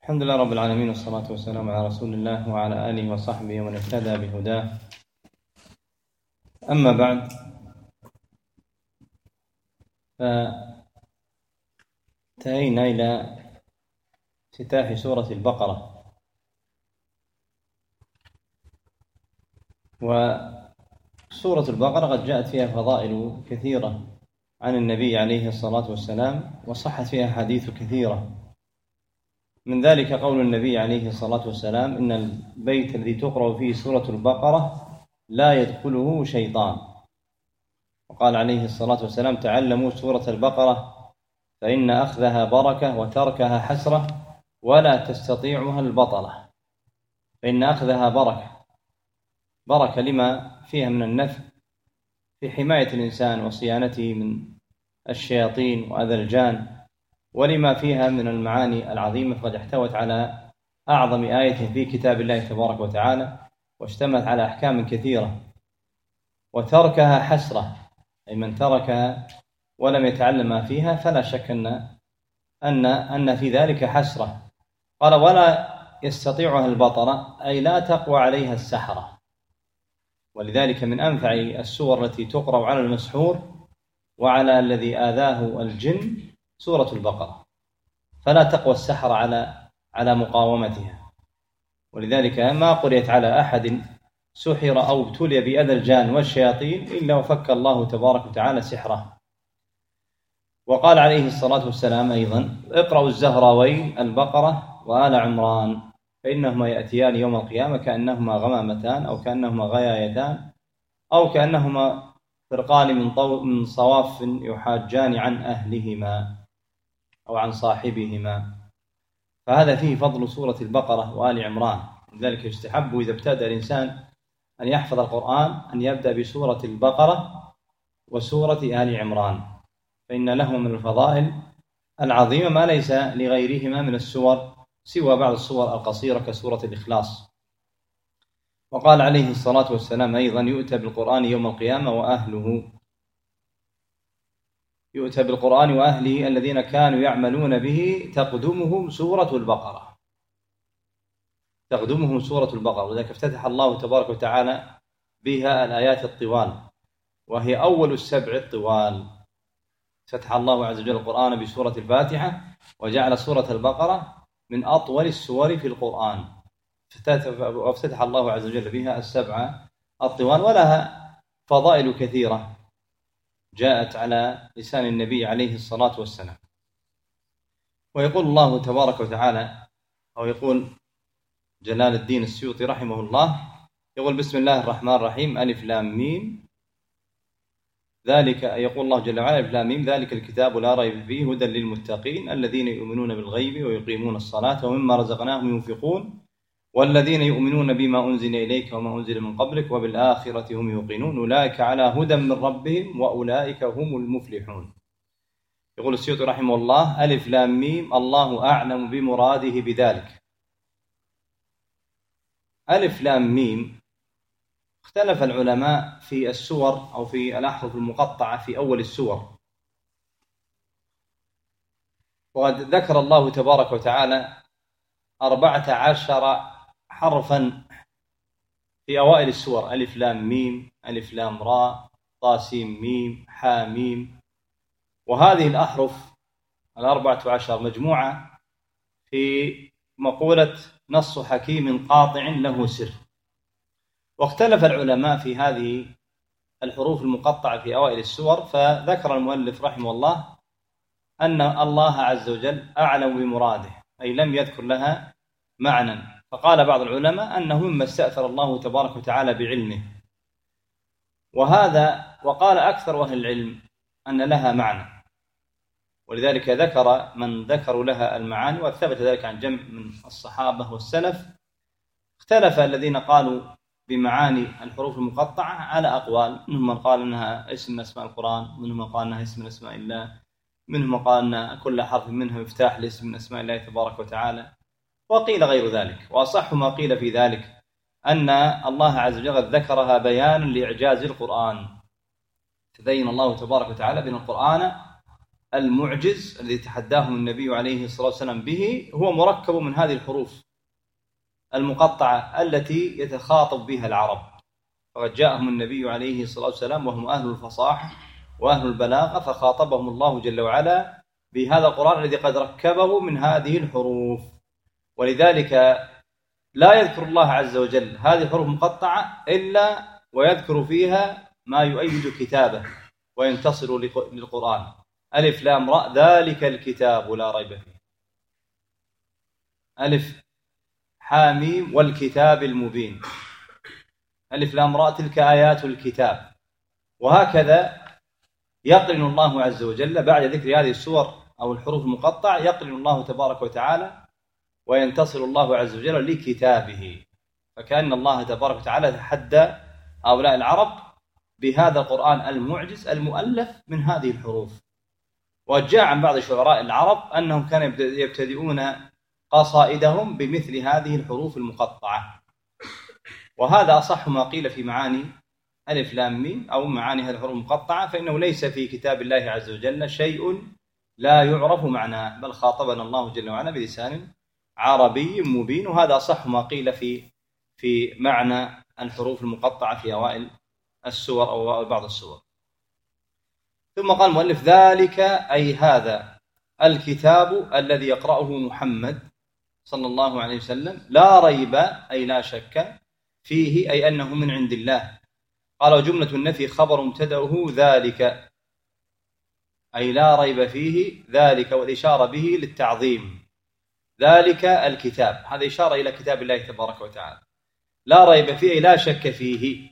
الحمد لله رب العالمين، والصلاة والسلام على رسول الله وعلى آله وصحبه ومن اهتدى بهداه. أما بعد، فانتهينا إلى افتتاح سورة البقرة، وسورة البقرة قد جاءت فيها فضائل كثيرة عن النبي عليه الصلاة والسلام، وصحت فيها حديث كثيرة. من ذلك قول النبي عليه الصلاة والسلام: إن البيت الذي تقرأ فيه سورة البقرة لا يدخله شيطان. وقال عليه الصلاة والسلام: تعلموا سورة البقرة فإن أخذها بركة وتركها حسرة ولا تستطيعها البطلة. فإن أخذها بركة لما فيها من النفع في حماية الإنسان وصيانته من الشياطين وأذى الجان، ولما فيها من المعاني العظيمة، فقد احتوت على أعظم آية في كتاب الله تبارك وتعالى، واشتملت على أحكام كثيرة. وتركها حسرة، أي من تركها ولم يتعلم ما فيها فلا شك أن في ذلك حسرة. قال: ولا يستطيعها البطلة، أي لا تقوى عليها السحرة. ولذلك من أنفع السور التي تقرأ على المسحور وعلى الذي آذاه الجن سورة البقرة، فلا تقوى السحرة على مقاومتها. ولذلك ما قرأت على أحد سحر أو ابتلي بأذى الجان والشياطين إلا وفك الله تبارك وتعالى سحره. وقال عليه الصلاة والسلام أيضا: اقرأوا الزهراوين البقرة وآل عمران فإنهما يأتيان يوم القيامة كأنهما غمامتان أو كأنهما غيايتان أو كأنهما فرقان من صواف يحاجان عن أهلهما أو عن صاحبهما. فهذا فيه فضل سورة البقرة وآل عمران. لذلك يستحب إذا ابتدأ الإنسان أن يحفظ القرآن أن يبدأ بسورة البقرة وسورة آل عمران، فإن له من الفضائل العظيمة ما ليس لغيرهما من السور سوى بعض السور القصيرة كسورة الإخلاص. وقال عليه الصلاة والسلام أيضا: يؤتى بالقرآن يوم القيامة وأهله الذين كانوا يعملون به تقدمهم سورة البقرة. ولذلك افتتح الله تبارك وتعالى بها الآيات الطوال، وهي أول السبع الطوال. فتح الله عز وجل القرآن بسورة الفاتحة، وجعل سورة البقرة من أطول السور في القرآن، وافتتح الله عز وجل بها السبع الطوال، ولها فضائل كثيرة جاءت على لسان النبي عليه الصلاة والسلام. ويقول الله تبارك وتعالى، أو يقول جلال الدين السيوطي رحمه الله، يقول: بسم الله الرحمن الرحيم، ألف لام ميم ذلك، يقول الله جل وعلا: ألف لام ميم ذلك الكتاب لا ريب فيه هدى للمتقين الذين يؤمنون بالغيب ويقيمون الصلاة ومما رزقناهم ينفقون والذين يؤمنون بما أنزل إليك وما أنزل من قبلك وبالآخرة هم يوقنون أولئك على هدى من ربهم وأولئك هم المفلحون. يقول السيوطي رحمه الله: ألف لام ميم الله أعلم بمراده بذلك. ألف لام ميم اختلف العلماء في السور أو في الأحرف المقطعة في أول السور، وقد ذكر الله تبارك وتعالى 14 حرفا في أوائل السور: ألف لام ميم، ألف لام راء، طا سين ميم، حا ميم. وهذه الأحرف 14 مجموعة في مقولة: نص حكيم قاطع له سر. واختلف العلماء في هذه الحروف المقطعة في أوائل السور، فذكر المؤلف رحمه الله أن الله عز وجل أعلم بمراده، أي لم يذكر لها معنى. فقال بعض العلماء أنه مما استأثر الله تبارك وتعالى بعلمه، وقال أكثر أهل العلم أن لها معنى، ولذلك ذكر من ذكروا لها المعاني، وثبت ذلك عن جمع من الصحابة والسلف. اختلف الذين قالوا بمعاني الحروف المقطعة على أقوال، منهم من قال أنها اسم من أسماء القرآن، منهم من قال أنها اسم من أسماء الله، منهم من قال أن كل حرف منها مفتاح لاسم من أسماء الله تبارك وتعالى، وقيل غير ذلك. وأصح ما قيل في ذلك أن الله عز وجل ذكرها بيانا لإعجاز القرآن، تبين الله تبارك وتعالى بأن القرآن المعجز الذي تحداهم النبي عليه الصلاة والسلام به هو مركب من هذه الحروف المقطعة التي يتخاطب بها العرب. فقد جاءهم النبي عليه الصلاة والسلام وهم أهل الفصاحة وأهل البلاغة، فخاطبهم الله جل وعلا بهذا القرآن الذي قد ركبه من هذه الحروف. ولذلك لا يذكر الله عز وجل هذه الحروف مقطعة إلا ويذكر فيها ما يؤيد كتابه وينتصر للقرآن. ألف لام راء ذلك الكتاب لا ريب فيه، ألف حاميم والكتاب المبين، ألف لام راء تلك آيات الكتاب. وهكذا يقرن الله عز وجل بعد ذكر هذه السور أو الحروف المقطعة، يقرن الله تبارك وتعالى وينتصر الله عز وجل لكتابه. فكأن الله تبارك وتعالى تحدى هؤلاء العرب بهذا القرآن المعجز المؤلف من هذه الحروف. وجاء عن بعض شعراء العرب أنهم كانوا يبتدئون قصائدهم بمثل هذه الحروف المقطعة، وهذا أصح ما قيل في معاني ألف لام ميم أو معاني هذه الحروف المقطعة، فإنه ليس في كتاب الله عز وجل شيء لا يعرف معناه، بل خاطبنا الله جل وعلا بلسان عربي مبين. وهذا أصح ما قيل في معنى الحروف المقطعة في أوائل السور أو أوائل بعض السور. ثم قال المؤلف ذلك أي هذا الكتاب الذي يقرأه محمد صلى الله عليه وسلم لا ريب أي لا شك فيه أي أنه من عند الله. قال وجملة النفي خبر مبتدأه ذلك أي لا ريب فيه، ذلك والإشارة به للتعظيم. ذلك الكتاب هذا إشارة إلى كتاب الله تبارك وتعالى، لا ريب فيه أي لا شك فيه.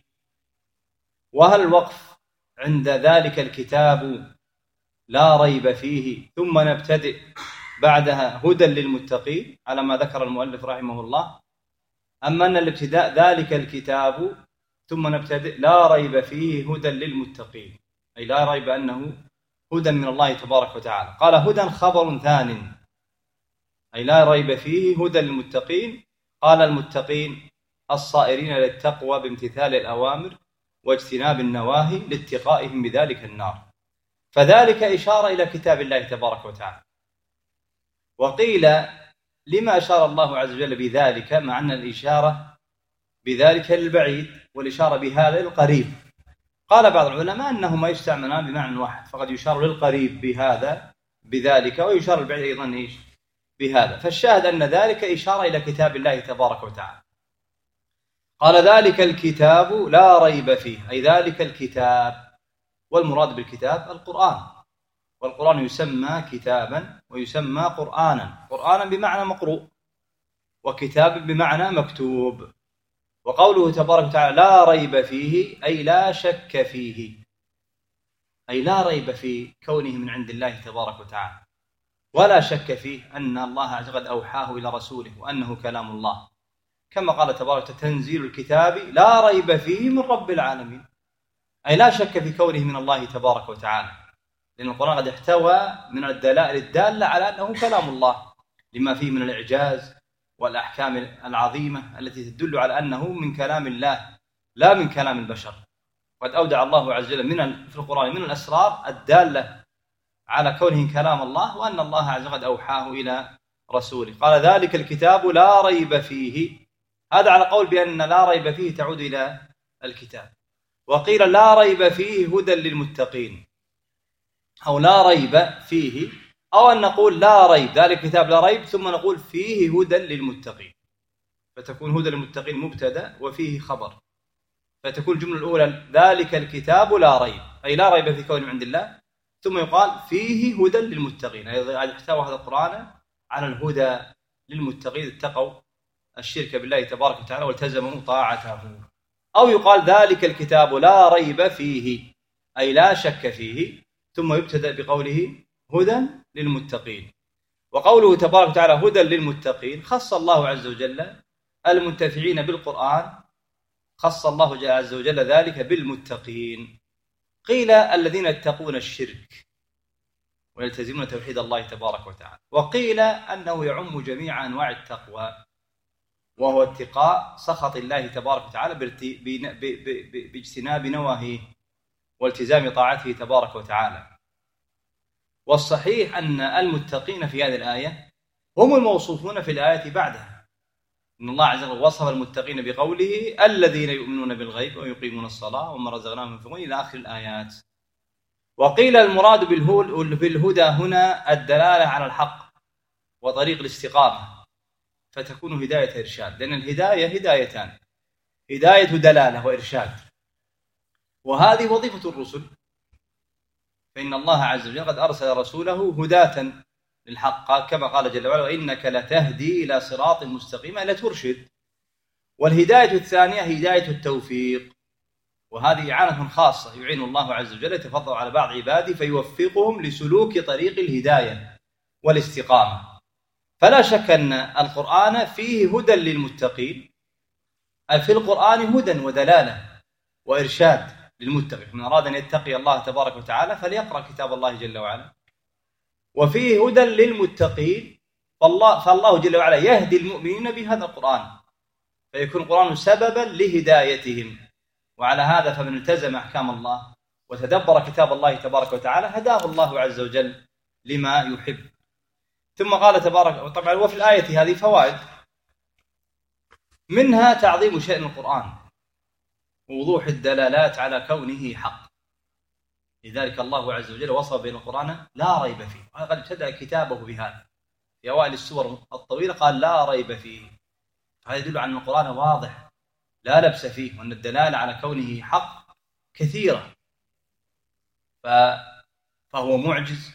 وهل الوقف عند ذلك الكتاب لا ريب فيه ثم نبتدئ بعدها هدى للمتقين على ما ذكر المؤلف رحمه الله، أما أن الابتداء ذلك الكتاب ثم نبتدئ لا ريب فيه هدى للمتقين أي لا ريب أنه هدى من الله تبارك وتعالى. قال هدى خبر ثان أي لا ريب فيه هدى للمتقين. قال المتقين الصائرين للتقوى بامتثال الأوامر واجتناب النواهي لاتقائهم بذلك النار. فذلك إشارة إلى كتاب الله تبارك وتعالى. وقيل لما أشار الله عز وجل بذلك مع أن الإشارة بذلك للبعيد والإشارة بهذا للقريب؟ قال بعض العلماء أنهما يستعملان بمعنى واحد، فقد يشار للقريب بهذا بذلك ويشار للبعيد أيضا بهذا. فالشاهد أن ذلك إشارة إلى كتاب الله تبارك وتعالى. قال ذلك الكتاب لا ريب فيه أي ذلك الكتاب، والمراد بالكتاب القرآن، والقرآن يسمى كتابا ويسمى قرآنا، قرآنا بمعنى مقروء وكتاب بمعنى مكتوب. وقوله تبارك وتعالى لا ريب فيه أي لا شك فيه، أي لا ريب في كونه من عند الله تبارك وتعالى، ولا شك فيه أن الله عز وجل أوحاه إلى رسوله وأنه كلام الله، كما قال تبارك وتعالى تنزيل الكتاب لا ريب فيه من رب العالمين، أي لا شك في كونه من الله تبارك وتعالى، لأن القرآن قد احتوى من الدلائل الدالة على أنه كلام الله لما فيه من الإعجاز والأحكام العظيمة التي تدل على أنه من كلام الله لا من كلام البشر. قد أودع الله عز وجل في القرآن من الأسرار الدالة على كونه كلام الله وأن الله عز وجل أوحاه إلى رسوله. قال ذلك الكتاب لا ريب فيه، هذا على قول بأن لا ريب فيه تعود إلى الكتاب. وقيل لا ريب فيه هدى للمتقين، أو لا ريب فيه، أو أن نقول لا ريب ذلك الكتاب لا ريب ثم نقول فيه هدى للمتقين، فتكون هدى للمتقين مبتدأ وفيه خبر، فتكون الجملة الأولى ذلك الكتاب لا ريب أي لا ريب في كونه عند الله، ثم يقال فيه هدى للمتقين أي احتوى هذا القرآن على الهدى للمتقين اتقوا الشرك بالله تبارك وتعالى والتزموا طاعته. أو يقال ذلك الكتاب لا ريب فيه أي لا شك فيه، ثم يبتدأ بقوله هدى للمتقين. وقوله تبارك وتعالى هدى للمتقين خص الله عز وجل المنتفعين بالقرآن، خص الله عز وجل ذلك بالمتقين. قيل الذين يتقون الشرك ويلتزمون توحيد الله تبارك وتعالى، وقيل أنه يعم جميع أنواع التقوى، وهو اتقاء سخط الله تبارك وتعالى باجتناب نواهيه والتزام طاعته تبارك وتعالى. والصحيح أن المتقين في هذه الآية هم الموصوفون في الآية بعدها. إن الله عز وجل وصف المتقين بقوله الذين يؤمنون بالغيب ويقيمون الصلاة وما رزقناهم ينفقون إلى آخر الآيات. وقيل المراد بالهدى هنا الدلالة على الحق وطريق الاستقامة، فتكون هداية إرشاد، لأن الهداية هدايتان: هداية دلالة وإرشاد، وهذه وظيفة الرسل. فإن الله عز وجل قد أرسل رسوله هداة للحق، كما قال جل وعلا: وإنك لتهدي إلى صراط مستقيم، لترشد. والهداية الثانية هداية التوفيق، وهذه إعانة خاصة يعين الله عز وجل، يتفضل على بعض عباده فيوفقهم لسلوك طريق الهداية والاستقامة. فلا شك أن القرآن فيه هدى للمتقين، في القرآن هدى ودلالة وإرشاد للمتقين، من أراد أن يتقي الله تبارك وتعالى فليقرأ كتاب الله جل وعلا. وفيه هدى للمتقين، فالله جل وعلا يهدي المؤمنين بهذا القرآن، فيكون القرآن سببا لهدايتهم. وعلى هذا فمن التزم أحكام الله وتدبر كتاب الله تبارك وتعالى هداه الله عز وجل لما يحب. ثم قال تبارك، طبعا وفي الآية هذه فوائد، منها تعظيم شأن القرآن ووضوح الدلالات على كونه حق. لذلك الله عز وجل وصف بين القرآن لا ريب فيه، وقد ابتدأ كتابه بهذا في أوائل السور الطويلة، قال لا ريب فيه. هذا يدل على أن القرآن واضح لا لبس فيه، وأن الدلالة على كونه حق كثيرة. فهو معجز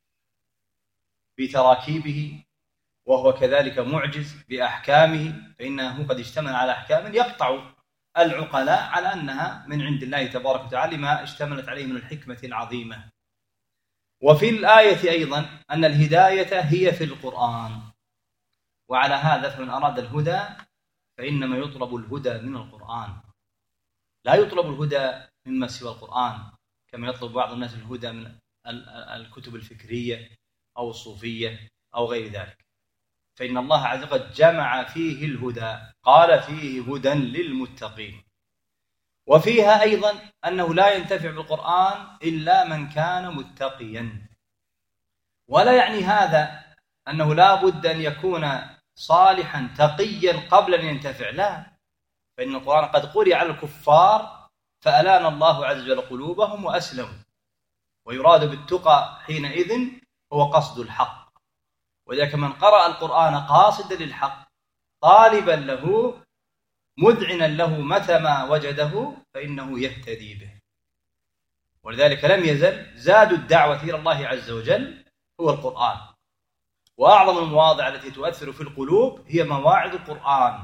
بتراكيبه، وهو كذلك معجز بأحكامه، فإنه قد اشتمل على أحكام يقطع العقلاء على أنها من عند الله تبارك وتعالى ما اشتملت عليه من الحكمة العظيمة. وفي الآية أيضا أن الهداية هي في القرآن، وعلى هذا فمن أراد الهدى فإنما يطلب الهدى من القرآن، لا يطلب الهدى مما سوى القرآن كما يطلب بعض الناس الهدى من الكتب الفكرية أو الصوفية أو غير ذلك. فإن الله عز وجل جمع فيه الهدى، قال فيه هدى للمتقين. وفيها أيضا أنه لا ينتفع بالقرآن إلا من كان متقيا، ولا يعني هذا أنه لا بد أن يكون صالحا تقيا قبل أن ينتفع، لا، فإن القرآن قد قرئ على الكفار فألان الله عز وجل قلوبهم وأسلموا، ويراد بالتقى حينئذ هو قصد الحق. وذلك من قرأ القرآن قاصدا للحق طالبا له مذعنا له متى ما وجده فإنه يهتدي به. ولذلك لم يزل زاد الدعوة إلى الله عز وجل هو القرآن، وأعظم المواضع التي تؤثر في القلوب هي مواعظ القرآن،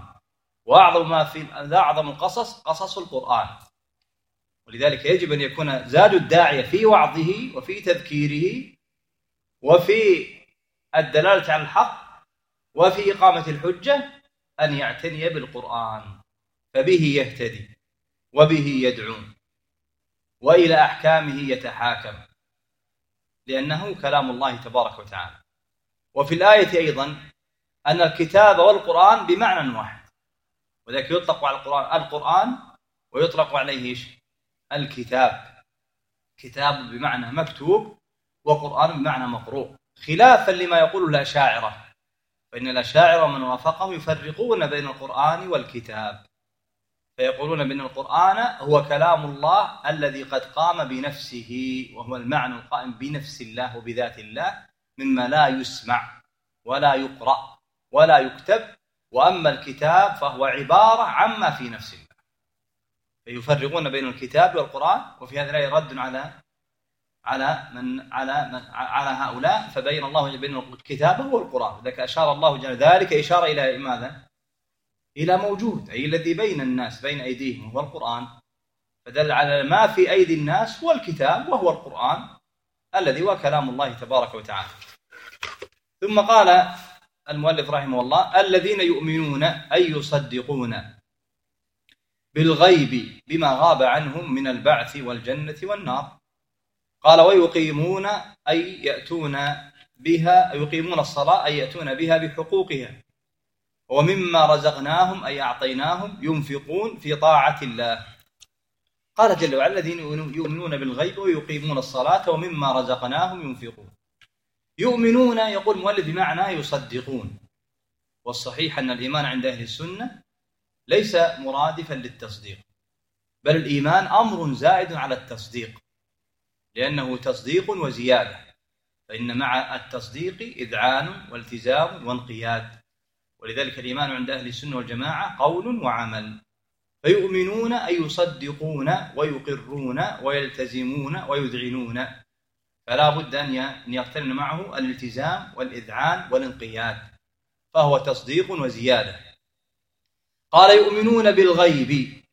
وأعظم القصص قصص القرآن. ولذلك يجب أن يكون زاد الداعية في وعظه وفي تذكيره وفي الدلالة على الحق وفي إقامة الحجة أن يعتني بالقرآن، فبه يهتدي وبه يدعو وإلى أحكامه يتحاكم، لأنه كلام الله تبارك وتعالى. وفي الآية أيضا أن الكتاب والقرآن بمعنى واحد، وذلك يطلق على القرآن ويطلق عليه الكتاب، كتاب بمعنى مكتوب وقرآن بمعنى مقروء، خلافا لما يقول الأشاعرة، فإن الأشاعرة من وافقهم يفرقون بين القرآن والكتاب، فيقولون بأن القرآن هو كلام الله الذي قد قام بنفسه، وهو المعنى القائم بنفس الله وبذات الله، مما لا يسمع ولا يقرأ ولا يكتب. وأما الكتاب فهو عبارة عما في نفس الله، فيفرقون بين الكتاب والقرآن. وفي هذا الآية رد على هؤلاء، فبين الله بين الكتاب والقرآن. ذلك أشار الله جل ذلك إشارة إلى ماذا؟ إلى موجود، أي الذي بين الناس بين أيديهم هو القرآن، فدل على ما في أيدي الناس هو الكتاب وهو القرآن الذي هو كلام الله تبارك وتعالى. ثم قال المؤلف رحمه الله: الذين يؤمنون أي يصدقون بالغيب بما غاب عنهم من البعث والجنة والنار. قال: ويقيمون أي يأتون بها، يقيمون الصلاة أي يأتون بها بحقوقها، ومما رزقناهم أي أعطيناهم ينفقون في طاعة الله. قال جل وعلا: الذين يؤمنون بالغيب ويقيمون الصلاة ومما رزقناهم ينفقون. يؤمنون يقول المؤلف بمعنى يصدقون، والصحيح أن الإيمان عند أهل السنة ليس مرادفا للتصديق، بل الإيمان أمر زائد على التصديق، لأنه تصديق وزيادة، فإن مع التصديق إذعان والتزام وانقياد، ولذلك الإيمان عند أهل السنة والجماعة قول وعمل. فيؤمنون أي يصدقون ويقرون ويلتزمون ويذعنون، فلا بد أن يقترن معه الالتزام والإذعان والانقياد، فهو تصديق وزيادة. قال يؤمنون بالغيب،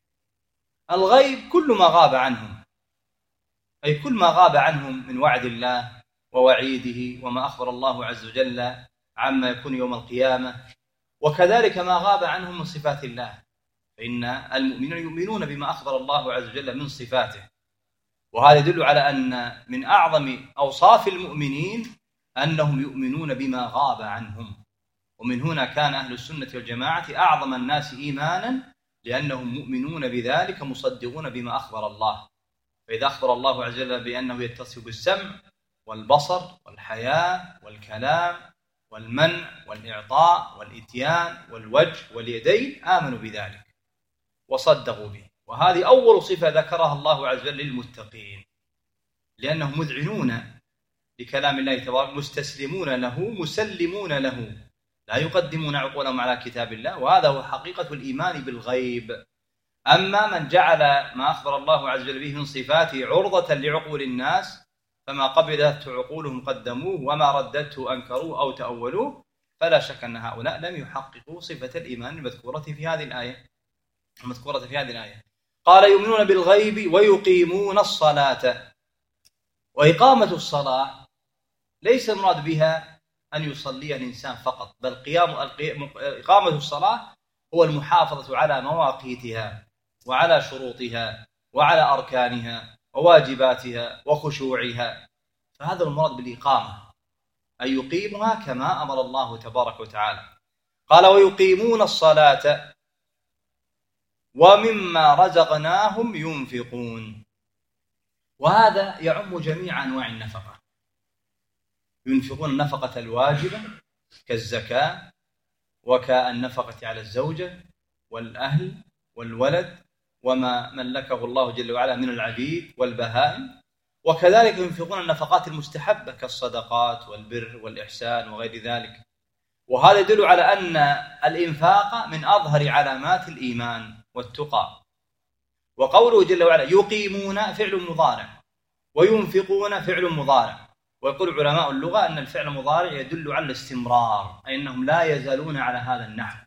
الغيب كل ما غاب عنهم، أي كل ما غاب عنهم من وعد الله ووعيده وما أخبر الله عز وجل عما يكون يوم القيامة، وكذلك ما غاب عنهم من صفات الله، فإن المؤمنين يؤمنون بما أخبر الله عز وجل من صفاته، وهذا يدل على أن من أعظم أوصاف المؤمنين أنهم يؤمنون بما غاب عنهم. ومن هنا كان أهل السنة والجماعة أعظم الناس إيمانا، لأنهم مؤمنون بذلك مصدقون بما أخبر الله. فإذا أخبر الله عز وجل بأنه يتصف بالسمع والبصر والحياة والكلام والمنع والإعطاء والإتيان والوجه واليدين، آمنوا بذلك وصدقوا به، وهذه أول صفة ذكرها الله عز وجل للمتقين، لأنهم مذعنون لكلام الله تبارك، مستسلمون له مسلمون له، لا يقدمون عقولهم على كتاب الله، وهذا هو حقيقة الإيمان بالغيب. أما من جعل ما أخبر الله عز وجل به من صفاته عرضة لعقول الناس، فما قبلته عقولهم قدموه وما ردته أنكروه أو تأولوه، فلا شك أن هؤلاء لم يحققوا صفة الإيمان المذكورة في هذه الآية. قال يؤمنون بالغيب ويقيمون الصلاة، وإقامة الصلاة ليس المراد بها أن يصليها الإنسان فقط، بل إقامة الصلاة هو المحافظة على مواقيتها وعلى شروطها وعلى أركانها وواجباتها وخشوعها، فهذا المراد بالإقامة، أن يقيمها كما أمر الله تبارك وتعالى. قال ويقيمون الصلاة ومما رزقناهم ينفقون، وهذا يعم جميع أنواع النفقة، ينفقون النفقة الواجبة كالزكاة وكالنفقة على الزوجة والأهل والولد وما ملكه الله جل وعلا من العبيد والبهائم، وكذلك ينفقون النفقات المستحبة كالصدقات والبر والإحسان وغير ذلك. وهذا يدل على أن الإنفاق من أظهر علامات الإيمان والتقى. وقوله جل وعلا يقيمون فعل مضارع وينفقون فعل مضارع، ويقول علماء اللغة أن الفعل المضارع يدل على الاستمرار، أي أنهم لا يزالون على هذا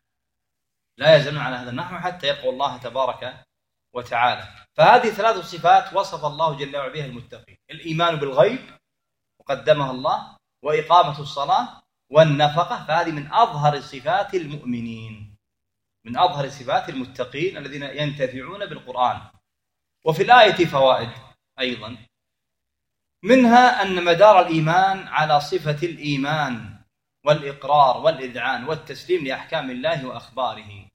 النحو حتى يلقوا الله تبارك وتعالى. فهذه ثلاث صفات وصف الله جل وعلا بها المتقين: الإيمان بالغيب وقدمها الله، وإقامة الصلاة، والنفقة، فهذه من أظهر صفات المؤمنين، من أظهر صفات المتقين الذين ينتفعون بالقرآن. وفي الآية فوائد أيضا، منها أن مدار الإيمان على صفة الإيمان والإقرار والإذعان والتسليم لأحكام الله وأخباره،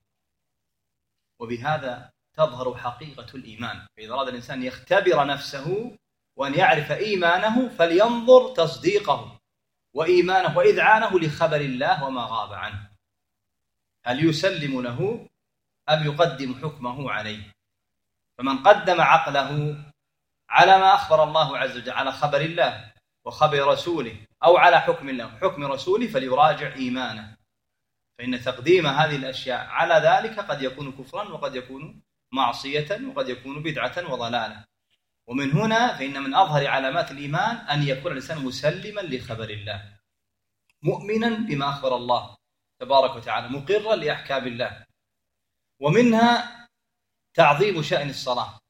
وبهذا تظهر حقيقة الإيمان. فإذا أراد الإنسان يختبر نفسه وأن يعرف إيمانه فلينظر تصديقه وإيمانه وإذعانه لخبر الله وما غاب عنه، هل يسلم له أم يقدم حكمه عليه؟ فمن قدم عقله على ما أخبر الله عز وجل، على خبر الله وخبر رسوله، أو على حكم الله وحكم رسوله، فليراجع إيمانه، فإن تقديم هذه الأشياء على ذلك قد يكون كفرا وقد يكون معصية وقد يكون بدعة وضلالة. ومن هنا فإن من أظهر علامات الإيمان أن يكون الإنسان مسلما لخبر الله، مؤمنا بما أخبر الله تبارك وتعالى، مقرا لأحكام الله. ومنها تعظيم شأن الصلاة،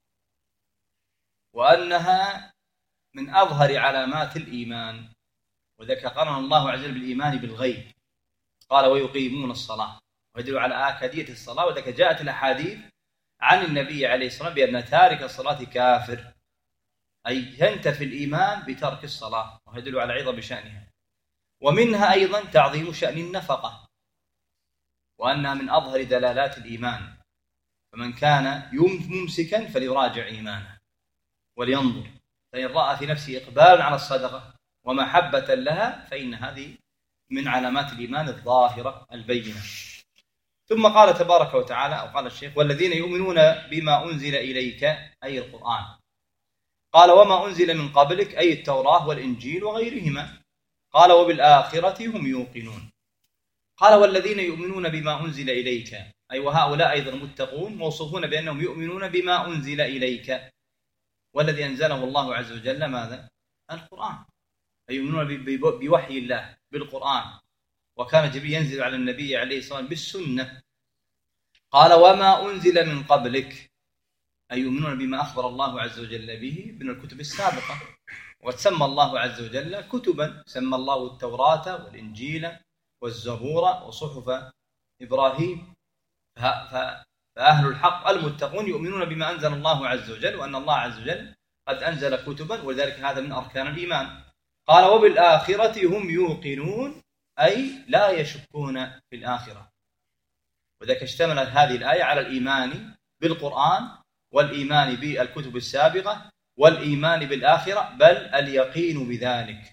وأنها من أظهر علامات الإيمان، وذلك قرن الله عز وجل بالإيمان بالغيب، قال ويقيمون الصلاة، ويدل على آكدية الصلاة. وذلك جاءت الأحاديث عن النبي عليه الصلاة والسلام بأن تارك الصلاة كافر، أي ينتفي الإيمان بترك الصلاة، ويدل على عظم شأنها. ومنها أيضا تعظيم شأن النفقة، وأنها من أظهر دلالات الإيمان، فمن كان ممسكا فليراجع إيمانه ولينظر، فإن رأى في نفسه إقبال على الصدقة ومحبة لها، فإن هذه من علامات الإيمان الظاهرة البينة. ثم قال تبارك وتعالى، أو قال الشيخ: والذين يؤمنون بما أنزل إليك، أي القرآن. قال: وما أنزل من قبلك، أي التوراة والإنجيل وغيرهما. قال: وبالآخرة هم يوقنون. قال: والذين يؤمنون بما أنزل إليك، أي وهؤلاء أيضا متقون موصوفون بأنهم يؤمنون بما أنزل إليك، والذي أنزله الله عز وجل ماذا؟ القرآن. أي يؤمنون بوحي الله بالقرآن، وكان جبريل ينزل على النبي عليه الصلاة والسلام بالسنة. قال: وما أنزل من قبلك، أي يؤمنون بما أخبر الله عز وجل به من الكتب السابقة. وسمى الله عز وجل كتبا، سمى الله التوراة والإنجيل والزبور وصحف إبراهيم. فأهل الحق المتقون يؤمنون بما أنزل الله عز وجل، وأن الله عز وجل قد أنزل كتبا، ولذلك هذا من أركان الإيمان. قال: وبالآخرة هم يوقنون، أي لا يشكون في الآخرة. وذلك اشتملت هذه الآية على الإيمان بالقرآن، والإيمان بالكتب السابقة، والإيمان بالآخرة، بل اليقين بذلك،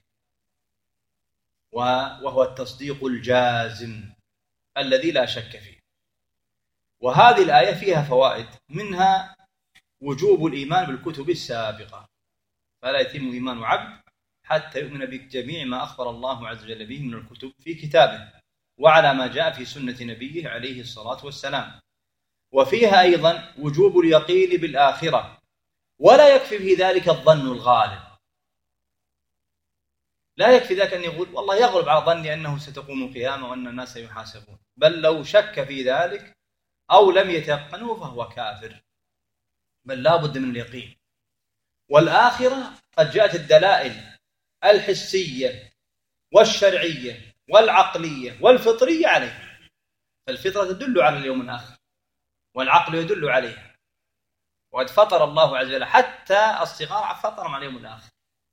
وهو التصديق الجازم الذي لا شك فيه. وهذه الآية فيها فوائد، منها وجوب الإيمان بالكتب السابقة، فلا يتم إيمان عبد حتى يؤمن بجميع ما أخبر الله عز وجل به من الكتب في كتابه، وعلى ما جاء في سنة نبيه عليه الصلاة والسلام. وفيها أيضا وجوب اليقين بالآخرة، ولا يكفي في ذلك الظن الغالب. لا يكفي ذلك أن يقول والله يغلب على ظني أنه ستقوم القيامة وأن الناس يحاسبون، بل لو شك في ذلك أو لم يتيقنه فهو كافر، بل لا بد من اليقين. والآخرة قد جاءت الدلائل الحسية والشرعية والعقلية والفطرية عليه، فالفطرة تدل على اليوم الآخر، والعقل يدل عليه، وقد فطر الله عز وجل حتى الصغار فطرهم على اليوم الآخر.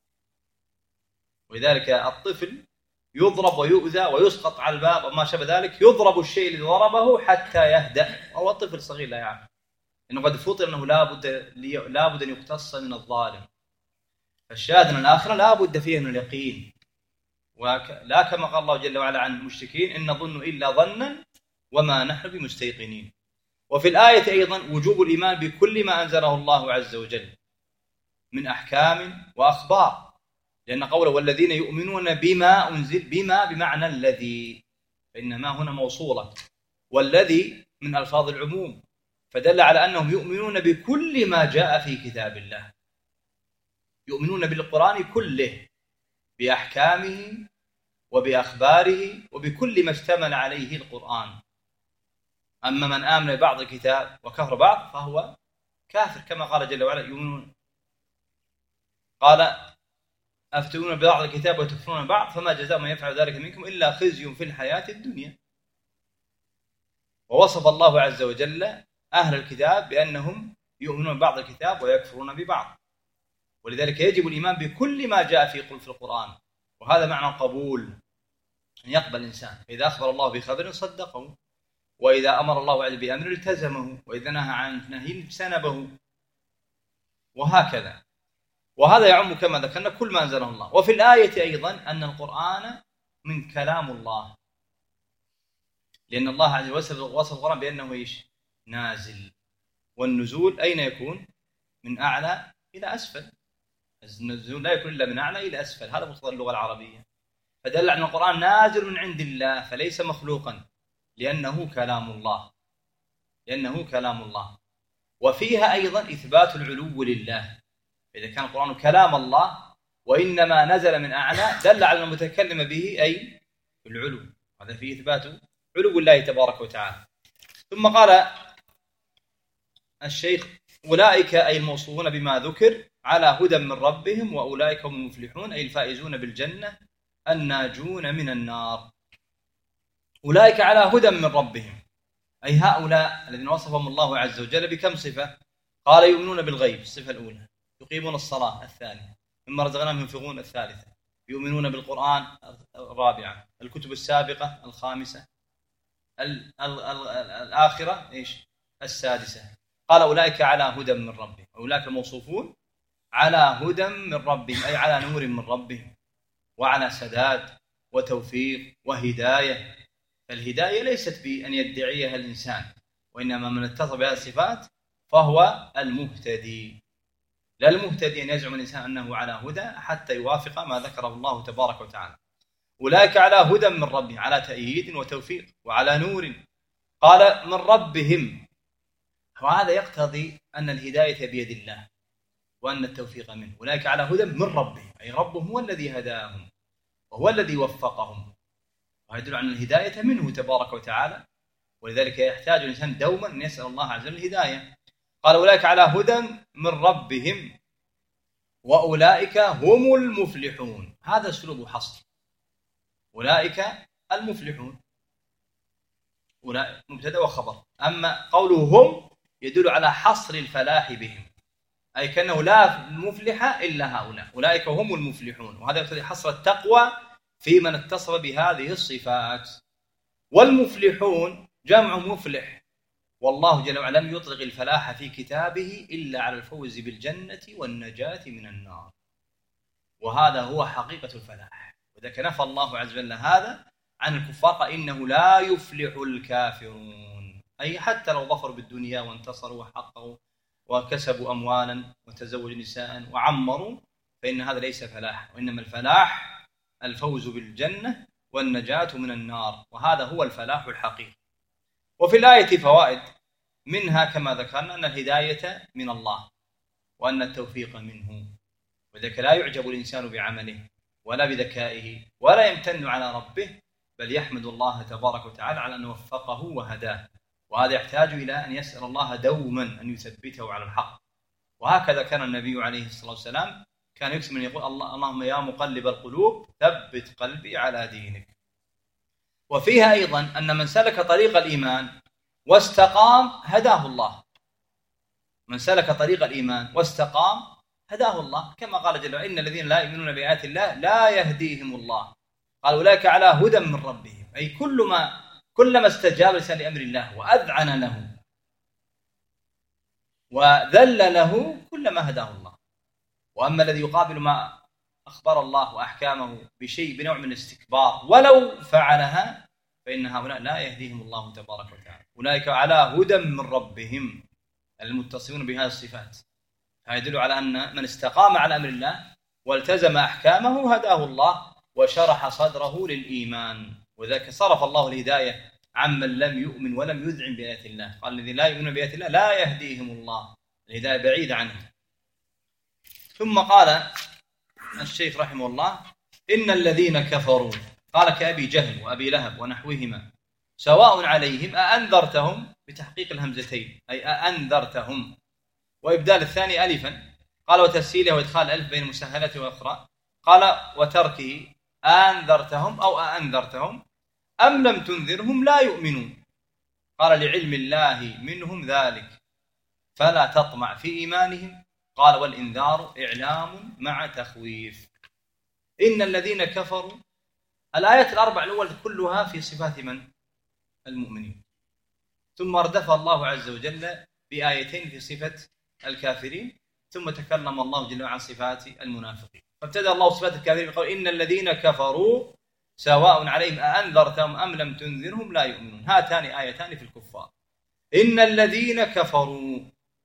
ولذلك الطفل يضرب ويؤذى ويسقط على الباب وما شابه ذلك، يضرب الشيء الذي ضربه حتى يهدأ، وهو الطفل صغير لا يعرف إنه قد فطر أنه لا بد أن يقتص من الظالم. فالشاهد أن الآخرة لا بد فيها من اليقين، ولا كما قال الله جل وعلا عن المشركين: إن نظن إلا ظنا وما نحن بمستيقنين. وفي الآية أيضا وجوب الإيمان بكل ما أنزله الله عز وجل من أحكام وأخبار، لأن قوله والذين يؤمنون بما أنزل، بما بمعنى الذي، فإنما هنا موصولة، والذي من ألفاظ العموم، فدل على أنهم يؤمنون بكل ما جاء في كتاب الله، يؤمنون بالقرآن كله، بأحكامه وبأخباره وبكل ما اشتمل عليه القرآن. أما من آمن ببعض الكتاب وكفر بعض فهو كافر، كما قال جل وعلا: يؤمنون، قال: أفتؤمنون ببعض الكتاب وتكفرون بعض، فما جزاء من يفعل ذلك منكم إلا خزي في الحياة الدنيا. ووصف الله عز وجل أهل الكتاب بأنهم يؤمنون ببعض الكتاب ويكفرون ببعض، ولذلك يجب الإيمان بكل ما جاء في القرآن، وهذا معنى القبول، أن يقبل الإنسان. فإذا أخبر الله بخبر صدقه، وإذا أمر الله عز بأمر التزمه، وإذا نهى عن نهي اجتنبه، وهكذا. وهذا يعم كما ذكرنا كل ما أنزله الله. وفي الآية أيضا أن القرآن من كلام الله، لأن الله عز وجل وصف القرآن بأنه إيش؟ نازل. والنزول أين يكون؟ من أعلى إلى أسفل، النزول لا يكون إلا من أعلى إلى أسفل، هذا مقتضى اللغة العربية. فدل على أن القرآن نازل من عند الله، فليس مخلوقا، لأنه كلام الله، لأنه كلام الله. وفيها أيضا إثبات العلو لله، إذا كان القرآن كلام الله وإنما نزل من أعلى، دل على المتكلم به أي العلو، هذا فيه إثبات علو الله تبارك وتعالى. ثم قال الشيخ: أولئك أي الموصوفون بما ذكر على هدى من ربهم، وأولئك هم المفلحون، أي الفائزون بالجنة الناجون من النار. أولئك على هدى من ربهم، أي هؤلاء الذين وصفهم الله عز وجل بكم صفة؟ قال: يؤمنون بالغيب الصفة الأولى، يقيمون الصلاة الثانية، مما رزقناهم ينفقون الثالثة، يؤمنون بالقرآن الرابعة، الكتب السابقة الخامسة، الآخرة إيش؟ السادسة. قال: أولئك على هدى من ربهم، أولئك الموصوفون على هدى من ربهم، أي على نور من ربهم. وعلى سداد وتوفيق وهداية. فالهداية ليست بأن يدعيها الإنسان، وإنما من اتصف بهذه الصفات فهو المهتدي. لا المهتدي أن يزعم الإنسان أنه على هدى حتى يوافق ما ذكره الله تبارك وتعالى. أولئك على هدى من ربهم، على تأييد وتوفيق وعلى نور. قال من ربهم، وهذا يقتضي أن الهداية بيد الله وأن التوفيق منه. أولئك على هدى من ربهم، أي ربهم هو الذي هداهم وهو الذي وفقهم، وهذا يدل على الهداية منه تبارك وتعالى. ولذلك يحتاج الإنسان دوما أن يسأل الله عز وجل الهداية. قال أولئك على هدى من ربهم وأولئك هم المفلحون. هذا أسلوب حصر. أولئك المفلحون، أولئك مبتدأ وخبر. أما قوله هم يدل على حصر الفلاح بهم، أي كأنه لا مفلح إلا هؤلاء، أولئك هم المفلحون. وهذا يقتضي حصر التقوى في من اتصف بهذه الصفات. والمفلحون جمع مفلح، والله جل وعلا لم يطلق الفلاح في كتابه إلا على الفوز بالجنة والنجاة من النار، وهذا هو حقيقة الفلاح. وذلك نفى الله عز وجل هذا عن الكفار، إنه لا يفلح الكافرون، أي حتى لو ظفروا بالدنيا وانتصروا وحققوا وكسبوا أموالا وتزوجوا نساء وعمروا، فإن هذا ليس فلاح، وإنما الفلاح الفوز بالجنة والنجاة من النار، وهذا هو الفلاح الحقيقي. وفي الآية فوائد، منها كما ذكرنا أن الهداية من الله وأن التوفيق منه، وذلك لا يعجب الإنسان بعمله ولا بذكائه ولا يمتن على ربه، بل يحمد الله تبارك وتعالى على أن وفقه وهداه. وهذا يحتاج إلى أن يسأل الله دوما أن يثبته على الحق. وهكذا كان النبي عليه الصلاة والسلام كان يكثر من يقول اللهم يا مقلب القلوب ثبت قلبي على دينك. وفيها أيضا أن من سلك طريق الإيمان واستقام هداه الله. من سلك طريق الإيمان واستقام هداه الله، كما قال جل وعلا إن الذين لا يؤمنون بآيات الله لا يهديهم الله. قال أولئك على هدى من ربهم، أي كلما استجاب الإنسان لأمر الله وأذعن له وذل له كلما هداه الله. وأما الذي يقابل ما أخبر الله وأحكامه بشيء بنوع من الاستكبار ولو فعلها، فإن هؤلاء لا يهديهم الله تبارك وتعالى. أولئك على هدى من ربهم، المتصفون بهذه الصفات. هذا يدل على أن من استقام على أمر الله والتزم أحكامه هداه الله وشرح صدره للإيمان. وذلك صرف الله الهداية عمن لم يؤمن ولم يذعن بآيات الله. قال الذين لا يؤمنون بآيات الله لا يهديهم الله، الهداية بعيدة عنه. ثم قال الشيخ رحمه الله إن الذين كفروا، قال كأبي جهل وأبي لهب ونحوهما سواء عليهم أأنذرتهم، بتحقيق الهمزتين أي أأنذرتهم، وإبدال الثاني ألفا. قال وتسهيله وإدخال الألف بين المسهلة والأخرى. قال وتركه أنذرتهم أو أأنذرتهم أم لم تنذرهم لا يؤمنون. قال لعلم الله منهم ذلك فلا تطمع في إيمانهم. قال والإنذار إعلام مع تخويف. إن الذين كفروا، الآيات الأربع الأول كلها في صفات من؟ المؤمنين، ثم اردف الله عز وجل بآيتين في صفة الكافرين، ثم تكلم الله جل وعلا عن صفات المنافقين. فابتدأ الله صفات الكافرين بقول إن الذين كفروا سواء عليهم أأنذرتهم أم لم تنذرهم لا يؤمنون. هاتان آيتان في الكفار. إن الذين كفروا،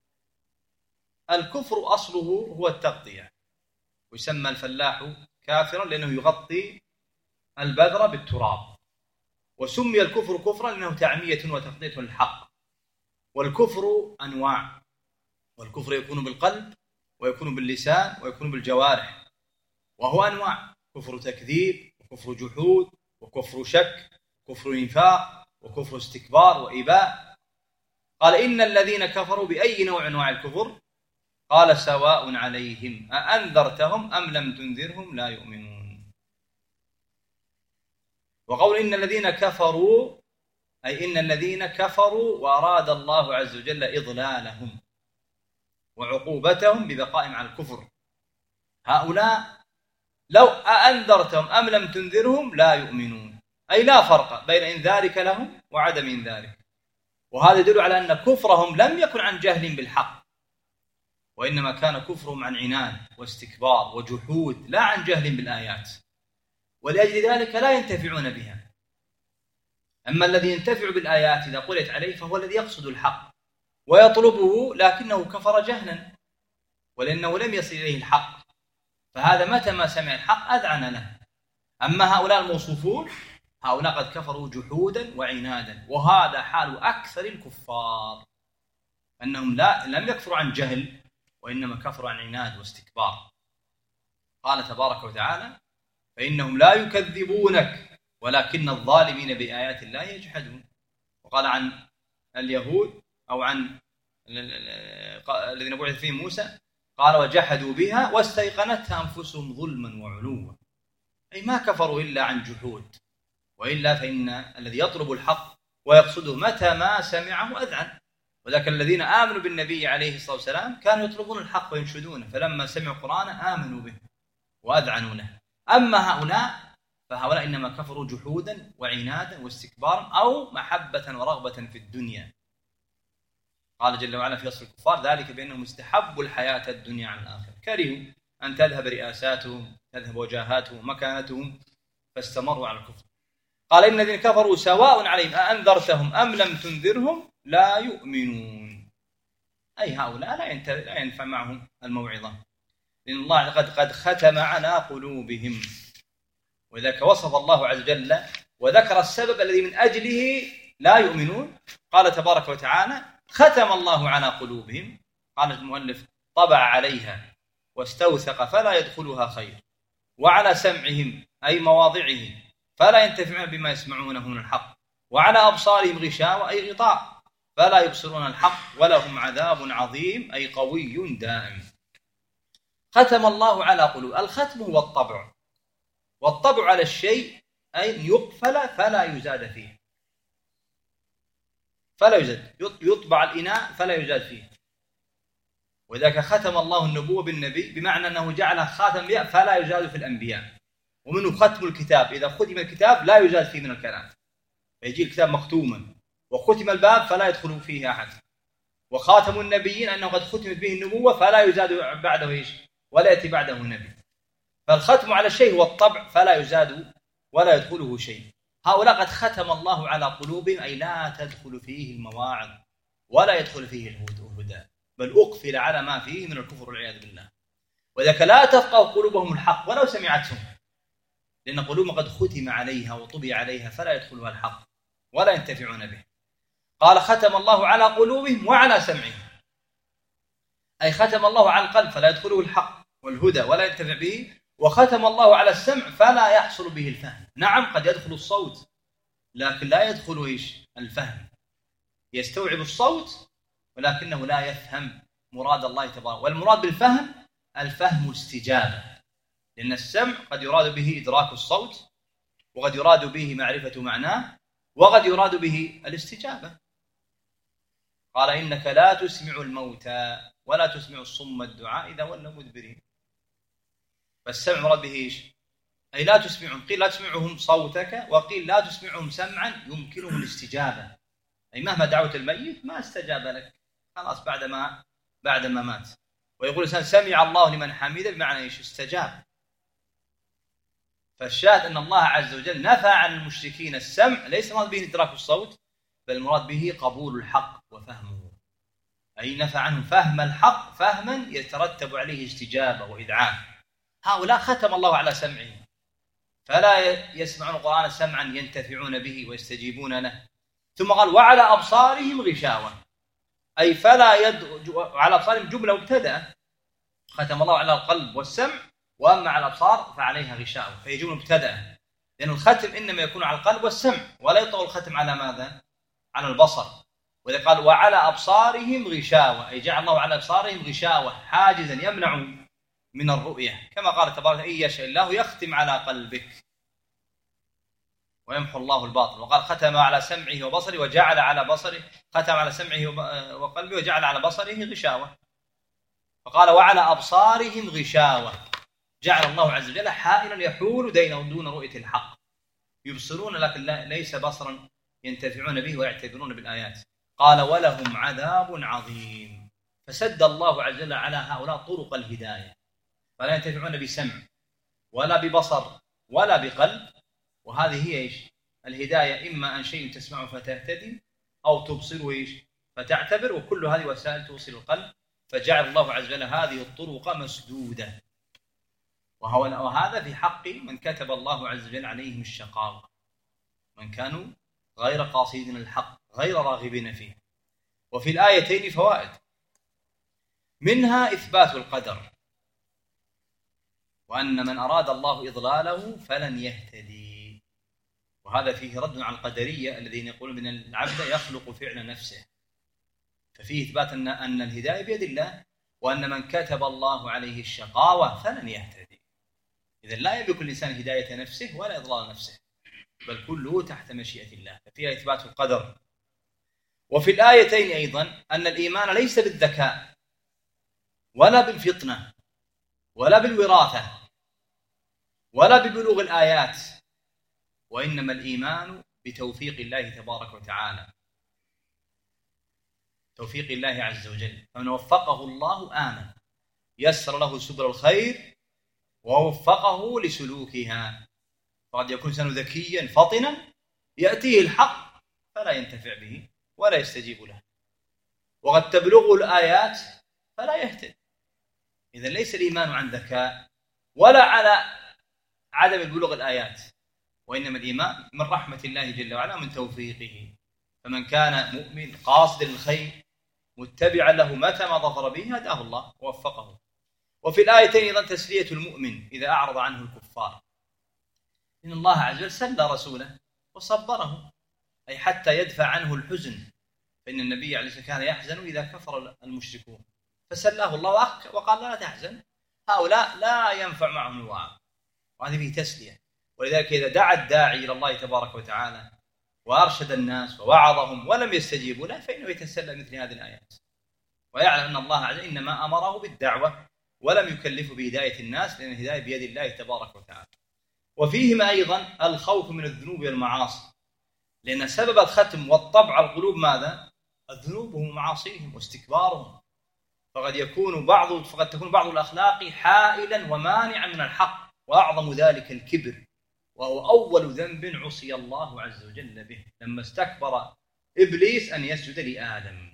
الكفر أصله هو التغطية، ويسمى الفلاح كافرا لأنه يغطي البذر بالتراب، وسمي الكفر كفرا لأنه تعمية وتغطية للحق. والكفر أنواع، والكفر يكون بالقلب ويكون باللسان ويكون بالجوارح، وهو أنواع: كفر تكذيب، وكفر جحود، وكفر شك، وكفر نفاق، وكفر استكبار وإباء. قال إن الذين كفروا بأي نوع أنواع الكفر؟ قال سواء عليهم أأنذرتهم أم لم تنذرهم لا يؤمنون. وقول إن الذين كفروا أي إن الذين كفروا وأراد الله عز وجل إضلالهم وعقوبتهم ببقائهم على الكفر. هؤلاء لو أأنذرتهم أم لم تنذرهم لا يؤمنون، أي لا فرق بين إنذارك لهم وعدم إنذارك. وهذا يدل على أن كفرهم لم يكن عن جهل بالحق، وإنما كان كفرهم عن عناد واستكبار وجحود، لا عن جهل بالآيات. ولأجل ذلك لا ينتفعون بها. أما الذي ينتفع بالآيات إذا قرأت عليه فهو الذي يقصد الحق ويطلبه لكنه كفر جهلا ولأنه لم يصل إليه الحق، فهذا متى ما سمع الحق أذعن له. أما هؤلاء الموصوفون هؤلاء قد كفروا جحودا وعنادا، وهذا حال أكثر الكفار، أنهم لم يكفروا عن جهل وإنما كفروا عن عناد واستكبار. قال تبارك وتعالى: فإنهم لا يكذبونك ولكن الظالمين بآيات الله يجحدون. وقال عن اليهود أو عن الذين بعث فيهم موسى قال: وجحدوا بها واستيقنتها أنفسهم ظلما وعلوا، أي ما كفروا إلا عن جحود، وإلا فإن الذي يطلب الحق ويقصده متى ما سمعه أذعن. وذلك الذين آمنوا بالنبي عليه الصلاة والسلام كانوا يطلبون الحق وينشدونه، فلما سمعوا القرآن آمنوا به وأذعنوا له. أما هؤلاء فهؤلاء إنما كفروا جحودا وعنادا واستكبارا أو محبة ورغبة في الدنيا. قال جل وعلا في وصف الكفار: ذلك بأنهم استحبوا الحياة الدنيا على الآخرة، كرهوا أن تذهب رئاساتهم، تذهب وجاهاتهم ومكانتهم، فاستمروا على الكفر. قال: إن الذين كفروا سواء عليهم أأنذرتهم أم لم تنذرهم لا يؤمنون، أي هؤلاء لا ينفع معهم الموعظة، لأن الله قد ختم على قلوبهم. وذلك وصف الله عز وجل وذكر السبب الذي من أجله لا يؤمنون. قال تبارك وتعالى: ختم الله على قلوبهم، قال المؤلف: طبع عليها واستوثق فلا يدخلها خير، وعلى سمعهم أي مواضعه فلا ينتفعون بما يسمعونه من الحق، وعلى أبصارهم غشاوة أي غطاء فلا يبصرون الحق، ولهم عذاب عظيم أي قوي دائم. ختم الله على قلوب. الختم هو الطبع، والطبع على الشيء أي يقفل فلا يزاد فيه، فلا يزاد، يطبع الإناء فلا يزاد فيه. وذلك ختم الله النبوة بالنبي بمعنى أنه جعل خاتم الأنبياء فلا يزاد في الأنبياء. ومنه ختم الكتاب، إذا ختم الكتاب لا يزاد فيه من الكلام، فيجي الكتاب مختوما، وختم الباب فلا يدخل فيه أحد. وخاتم النبيين أنه قد ختمت به النبوة فلا يزاد بعده إيش ولا يأتي بعده نبي. فالختم على الشيء هو الطبع فلا يزاد ولا يدخله شيء. هؤلاء قد ختم الله على قلوبهم أي لا تدخل فيه المواعظ ولا يدخل فيه الهدى، بل أقفل على ما فيه من الكفر والعياذ بالله. وذلك لا تفقه قلوبهم الحق ولو سمعتهم، لأن قلوبهم قد ختم عليها وطبع عليها فلا يدخلها الحق ولا ينتفعون به. قال: ختم الله على قلوبهم وعلى سمعهم، أي ختم الله على القلب فلا يدخله الحق والهدى ولا ينتفع به، وختم الله على السمع فلا يحصل به الفهم. نعم قد يدخل الصوت لكن لا يدخل إيش الفهم، يستوعب الصوت ولكنه لا يفهم مراد الله تبارك. والمراد بالفهم الفهم استجابة، لأن السمع قد يراد به إدراك الصوت، وقد يراد به معرفة معناه، وقد يراد به الاستجابة. قال: إنك لا تسمع الموتى ولا تسمع الصم الدعاء إذا ولوا مدبرين. فالسمع مراد به إيش؟ أي لا تسمعهم، قيل لا تسمعهم صوتك، وقيل لا تسمعهم سمعا يمكنهم الاستجابة، أي مهما دعوت الميت ما استجاب لك خلاص بعدما مات. ويقول الإنسان سمع الله لمن حمده بمعنى إيش؟ استجاب. فالشاهد أن الله عز وجل نفى عن المشركين السمع، ليس مراد به إدراك الصوت، بل المراد به قبول الحق وفهمه، أي نفى عنهم فهم الحق فهما يترتب عليه استجابة وإذعان. هؤلاء ختم الله على سمعهم فلا يسمعون القرآن سمعا ينتفعون به ويستجيبون له. ثم قال: وعلى أبصارهم غشاوة، أي فلا على أبصارهم جملة مبتدأة، ختم الله على القلب والسمع، وأما على الأبصار فعليها غشاوة، فهي جملة مبتدأة، لأن الختم إنما يكون على القلب والسمع، ولا يطلق الختم على ماذا؟ على البصر. وإذا قال: وعلى أبصارهم غشاوة، أي جعل الله على أبصارهم غشاوة حاجزا يمنع من الرؤية، كما قال تبارك: إن يشاء الله يختم على قلبك ويمحو الله الباطل. وقال: ختم على سمعه وبصره وجعل على بصره، ختم على سمعه وقلبه وجعل على بصره غشاوة. فقال: وعلى أبصارهم غشاوة، جعل الله عز وجل حائلا يحول دون رؤية الحق، يبصرون لكن ليس بصرا ينتفعون به ويعتبرون بالآيات. قال: ولهم عذاب عظيم. فسد الله عز وجل على هؤلاء طرق الهداية، فلا ينتفعون بسمع ولا ببصر ولا بقلب. وهذه هي إيش؟ الهداية، إما أن شيء تسمعه فتهتدي أو تبصره إيش؟ فتعتبر، وكل هذه وسائل توصل القلب. فجعل الله عز وجل هذه الطرق مسدودة، وهذا في حق من كتب الله عز وجل عليهم الشقاوة، من كانوا غير قاصدين الحق غير راغبين فيه. وفي الآيتين فوائد، منها إثبات القدر، وأن من أراد الله إضلاله فلن يهتدي، وهذا فيه رد على القدرية الذين يقولون من العبد يخلق فعل نفسه، ففيه إثبات أن الهداية بيد الله، وأن من كتب الله عليه الشقاوة فلن يهتدي. إذن لا يملك الإنسان هداية نفسه ولا إضلال نفسه، بل كله تحت مشيئة الله، ففيها إثبات القدر. وفي الآيتين أيضا أن الإيمان ليس بالذكاء ولا بالفطنة ولا بالوراثة ولا ببلوغ الآيات، وإنما الإيمان بتوفيق الله تبارك وتعالى، توفيق الله عز وجل. فمن وفقه الله آمن، يسر له سبل الخير ووفقه لسلوكها. فقد يكون إنسان ذكيا فطنا يأتيه الحق فلا ينتفع به ولا يستجيب له، وقد تبلغه الآيات فلا يهتدي. إذن ليس الإيمان عن ذكاء ولا على عدم بلوغ الآيات، وإنما الإيمان من رحمة الله جل وعلا من توفيقه. فمن كان مؤمن قاصد للخير متبعا له متى ما ظفر به هداه الله ووفقه. وفي الآيتين أيضا تسلية المؤمن إذا أعرض عنه الكفار، إن الله عز وجل سلى رسوله وصبره، أي حتى يدفع عنه الحزن، فإن النبي عليه الصلاة والسلام كان يحزن إذا كفر المشركون، فسلاه الله وقال لا تحزن، هؤلاء لا ينفع معهم الوعظ، وهذه فيه تسلية. ولذلك إذا دعا الداعي إلى الله تبارك وتعالى وأرشد الناس ووعظهم ولم يستجيبوا له، فإنه يتسلى مثل هذه الآيات، ويعلم أن الله عز وجل إنما أمره بالدعوة ولم يكلفه بهداية الناس، لأن الهداية بيد الله تبارك وتعالى. وفيهما أيضا الخوف من الذنوب والمعاصي، لأن سبب الختم والطبع على القلوب ماذا؟ الذنوب ومعاصيهم واستكبارهم. فقد تكون بعض الأخلاق حائلا ومانعا من الحق، وأعظم ذلك الكبر، وهو أول ذنب عصي الله عز وجل به لما استكبر إبليس أن يسجد لآدم،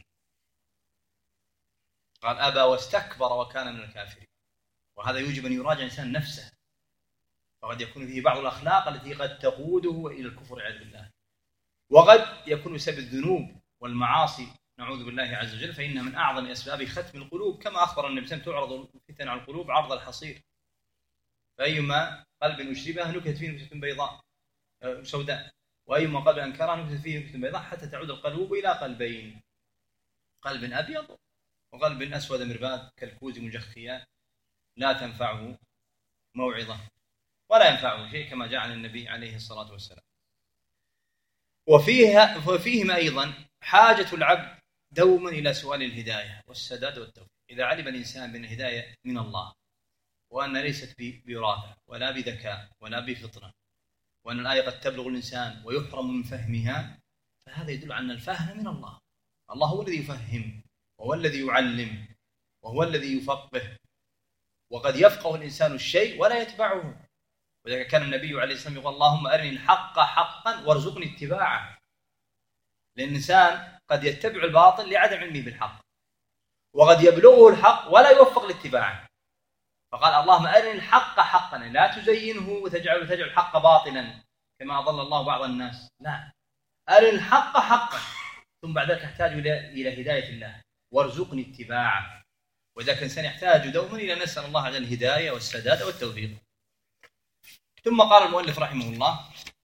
قال أبى واستكبر وكان من الكافرين. وهذا يوجب أن يراجع الإنسان نفسه، فقد يكون فيه بعض الأخلاق التي قد تقوده إلى الكفر والعياذ بالله، وقد يكون بسبب الذنوب والمعاصي نعوذ بالله عز وجل، فإنها من أعظم أسباب ختم القلوب، كما أخبر النبي صلى الله عليه وسلم تعرض الفتن على القلوب عرض الحصير، فأيما قلب أشربها نكتت فيه نكتة بيضاء سوداء، وأيما قلب أنكرها نكتت فيه نكتة بيضاء، حتى تعود القلوب إلى قلبين، قلب أبيض وقلب أسود مرباد كالكوز مجخيا لا تنفعه موعظة ولا ينفعه شيء، كما جاء عن النبي عليه الصلاة والسلام. وفيهما أيضا حاجة العبد دوما إلى سؤال الهداية والسداد والتوفيق. إذا علم الإنسان بأن الهداية من الله، وأن ليست بوراثة ولا بذكاء ولا بفطنة، وأن الآية قد تبلغ الإنسان ويحرم من فهمها، فهذا يدل على أن الفهم من الله. الله هو الذي يفهم، وهو الذي يعلم، وهو الذي يفقه. وقد يفقه الإنسان الشيء ولا يتبعه، ولذلك كان النبي عليه الصلاة والسلام يقول اللهم أرني الحق حقا وارزقني اتباعه. لأن الإنسان قد يتبع الباطل لعدم علمه بالحق، وقد يبلغه الحق ولا يوفق لاتباعه، فقال اللهم أرني الحق حقا، لا تزينه وتجعل الحق باطلا كما أضل الله بعض الناس، لا، أرني الحق حقا، ثم بعد ذلك يحتاج إلى هداية الله وارزقني اتباعه. وذلك الإنسان يحتاج دوما إلى نسأل الله عز وجل الهداية والسداد والتوفيق. ثم قال المؤلف رحمه الله،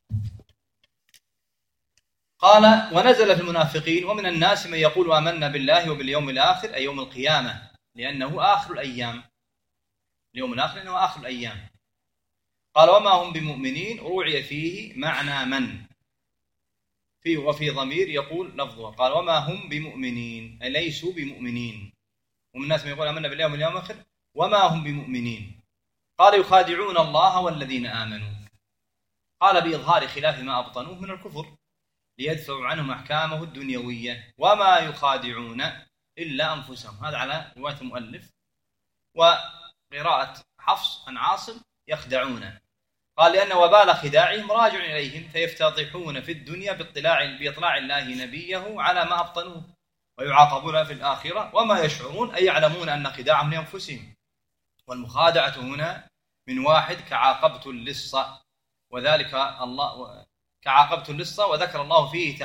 قال ونزل في المنافقين ومن الناس من يقول آمنا بالله وباليوم الآخر، أي يوم القيامة، لأنه آخر الأيام، اليوم الآخر أنه آخر الأيام. قال وما هم بمؤمنين، روعي فيه معنى من فيه، وفي ضمير يقول لفظه، قال وما هم بمؤمنين أي ليسوا بمؤمنين. ومن الناس من يقول آمنا بالله واليوم الآخر وما هم بمؤمنين. قال يخادعون الله والذين آمنوا، قال بإظهار خلاف ما أبطنوه من الكفر ليدفعوا عنهم أحكامه الدنيوية، وما يخادعون إلا أنفسهم. هذا على رواية المؤلف، وقراءة حفص عن عاصم يخدعون. قال لأن وبال خداعهم راجع إليهم فيفتضحون في الدنيا بإطلاع الله نبيه على ما أبطنوه ويعاقبون في الآخرة وما يشعرون أي يعلمون أن خداعهم لأنفسهم. والمخادعة هنا من واحد كعاقبة اللص، وذلك الله كعاقبة اللص، وذكر الله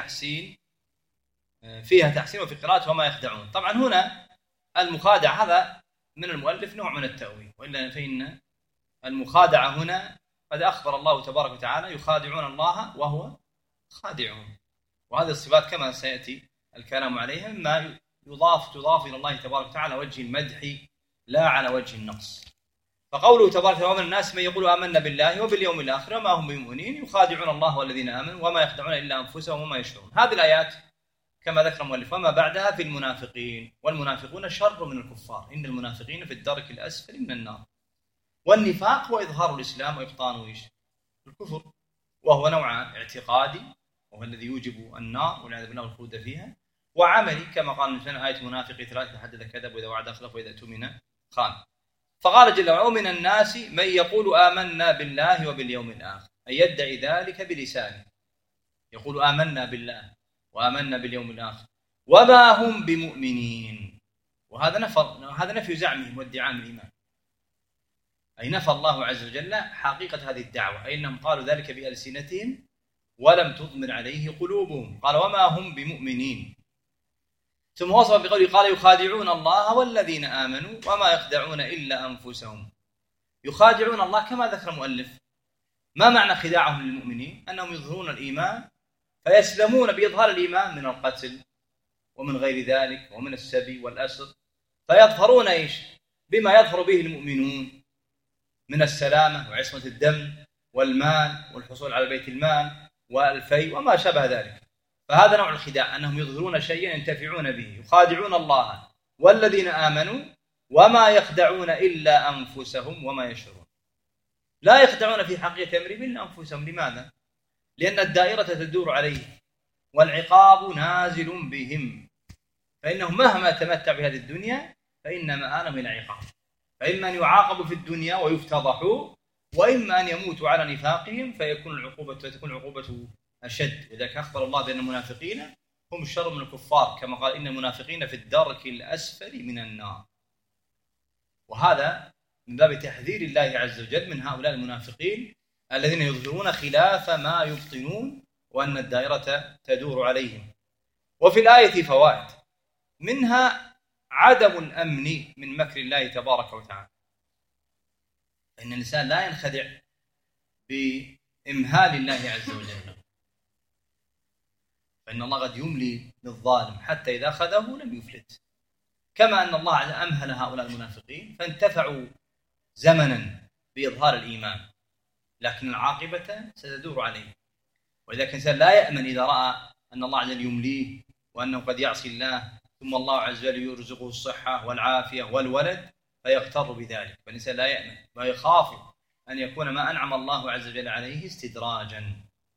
فيها تحسين وفي قراءة وما يخدعون. طبعا هنا المخادع هذا من المؤلف نوع من التأويل، وإلا فإن المخادعة هنا قد أخبر الله تبارك وتعالى يخادعون الله وهو خادعهم، وهذه الصفات كما سيأتي الكلام عليها مما تضاف إلى الله تبارك وتعالى وجه المدح لا على وجه النقص. فقوله تبارك وتعالى: ومن الناس من يقول آمنا بالله وباليوم الآخر وما هم بمؤمنين يخادعون الله والذين آمنوا وما يخدعون إلا أنفسهم وما يشعرون. هذه الآيات كما ذكر المؤلف وما بعدها في المنافقين، والمنافقون شر من الكفار، إن المنافقين في الدرك الأسفل من النار. والنفاق هو إظهار الإسلام وإبطان الكفر، وهو نوع اعتقادي وهو الذي يوجب النار والعياذ بالله والخلود فيها، وعملي كما قال في آية منافق 3: حدث كذب وإذا وعد أخلف وإذا اؤتمن خان. فقال جل وعلا: ومن الناس من يقول آمنا بالله وباليوم الآخر، أي يدعي ذلك بلسانه، يقول آمنا بالله وآمنا باليوم الآخر وما هم بمؤمنين. وهذا نفي زعمهم وادعاء الإيمان، أي نفى الله عز وجل حقيقة هذه الدعوة، أي أنهم قالوا ذلك بألسنتهم ولم تضمر عليه قلوبهم. قال: وما هم بمؤمنين. ثم وصف بقوله قال: يخادعون الله والذين آمنوا وما يخدعون إلا أنفسهم. يخادعون الله كما ذكر المؤلف. ما معنى خداعهم للمؤمنين؟ أنهم يظهرون الإيمان فيسلمون بإظهار الإيمان من القتل ومن غير ذلك ومن السبي والأسر، فيظهرون بما يظهر به المؤمنون من السلامة وعصمة الدم والمال والحصول على بيت المال والفيء وما شابه ذلك. فهذا نوع الخداع، أنهم يظهرون شيئا ينتفعون به. يخادعون الله والذين آمنوا وما يخدعون إلا أنفسهم وما يشعرون. لا يخدعون في حقيقة أمرهم إلا أنفسهم. لماذا؟ لأن الدائرة تدور عليه والعقاب نازل بهم، فإنهم مهما تمتع بهذه الدنيا فإن مآلهم إلى عقاب، فإما أن يعاقبوا في الدنيا ويفتضحوا، وإما أن يموتوا على نفاقهم فتكون العقوبة أشد. وذلك أخبر الله بأن المنافقين هم الشر من الكفار، كما قال: إن المنافقين في الدرك الأسفل من النار. وهذا من باب تحذير الله عز وجل من هؤلاء المنافقين الذين يظهرون خلاف ما يبطنون، وأن الدائرة تدور عليهم. وفي الآية فوائد، منها عدم الأمن من مكر الله تبارك وتعالى، فإن الإنسان لا ينخدع بإمهال الله عز وجل، فإن الله قد يملي للظالم حتى إذا أخذه لم يفلت، كما أن الله أمهل هؤلاء المنافقين فانتفعوا زمنا بإظهار الإيمان، لكن العاقبة ستدور عليه. وإذا كان الإنسان لا يأمن إذا رأى أن الله عز وجل يمليه وأنه قد يعصي الله ثم الله عز وجل يرزقه الصحة والعافية والولد فيغتر بذلك، فالإنسان لا يأمن ويخاف أن يكون ما أنعم الله عز وجل عليه استدراجا.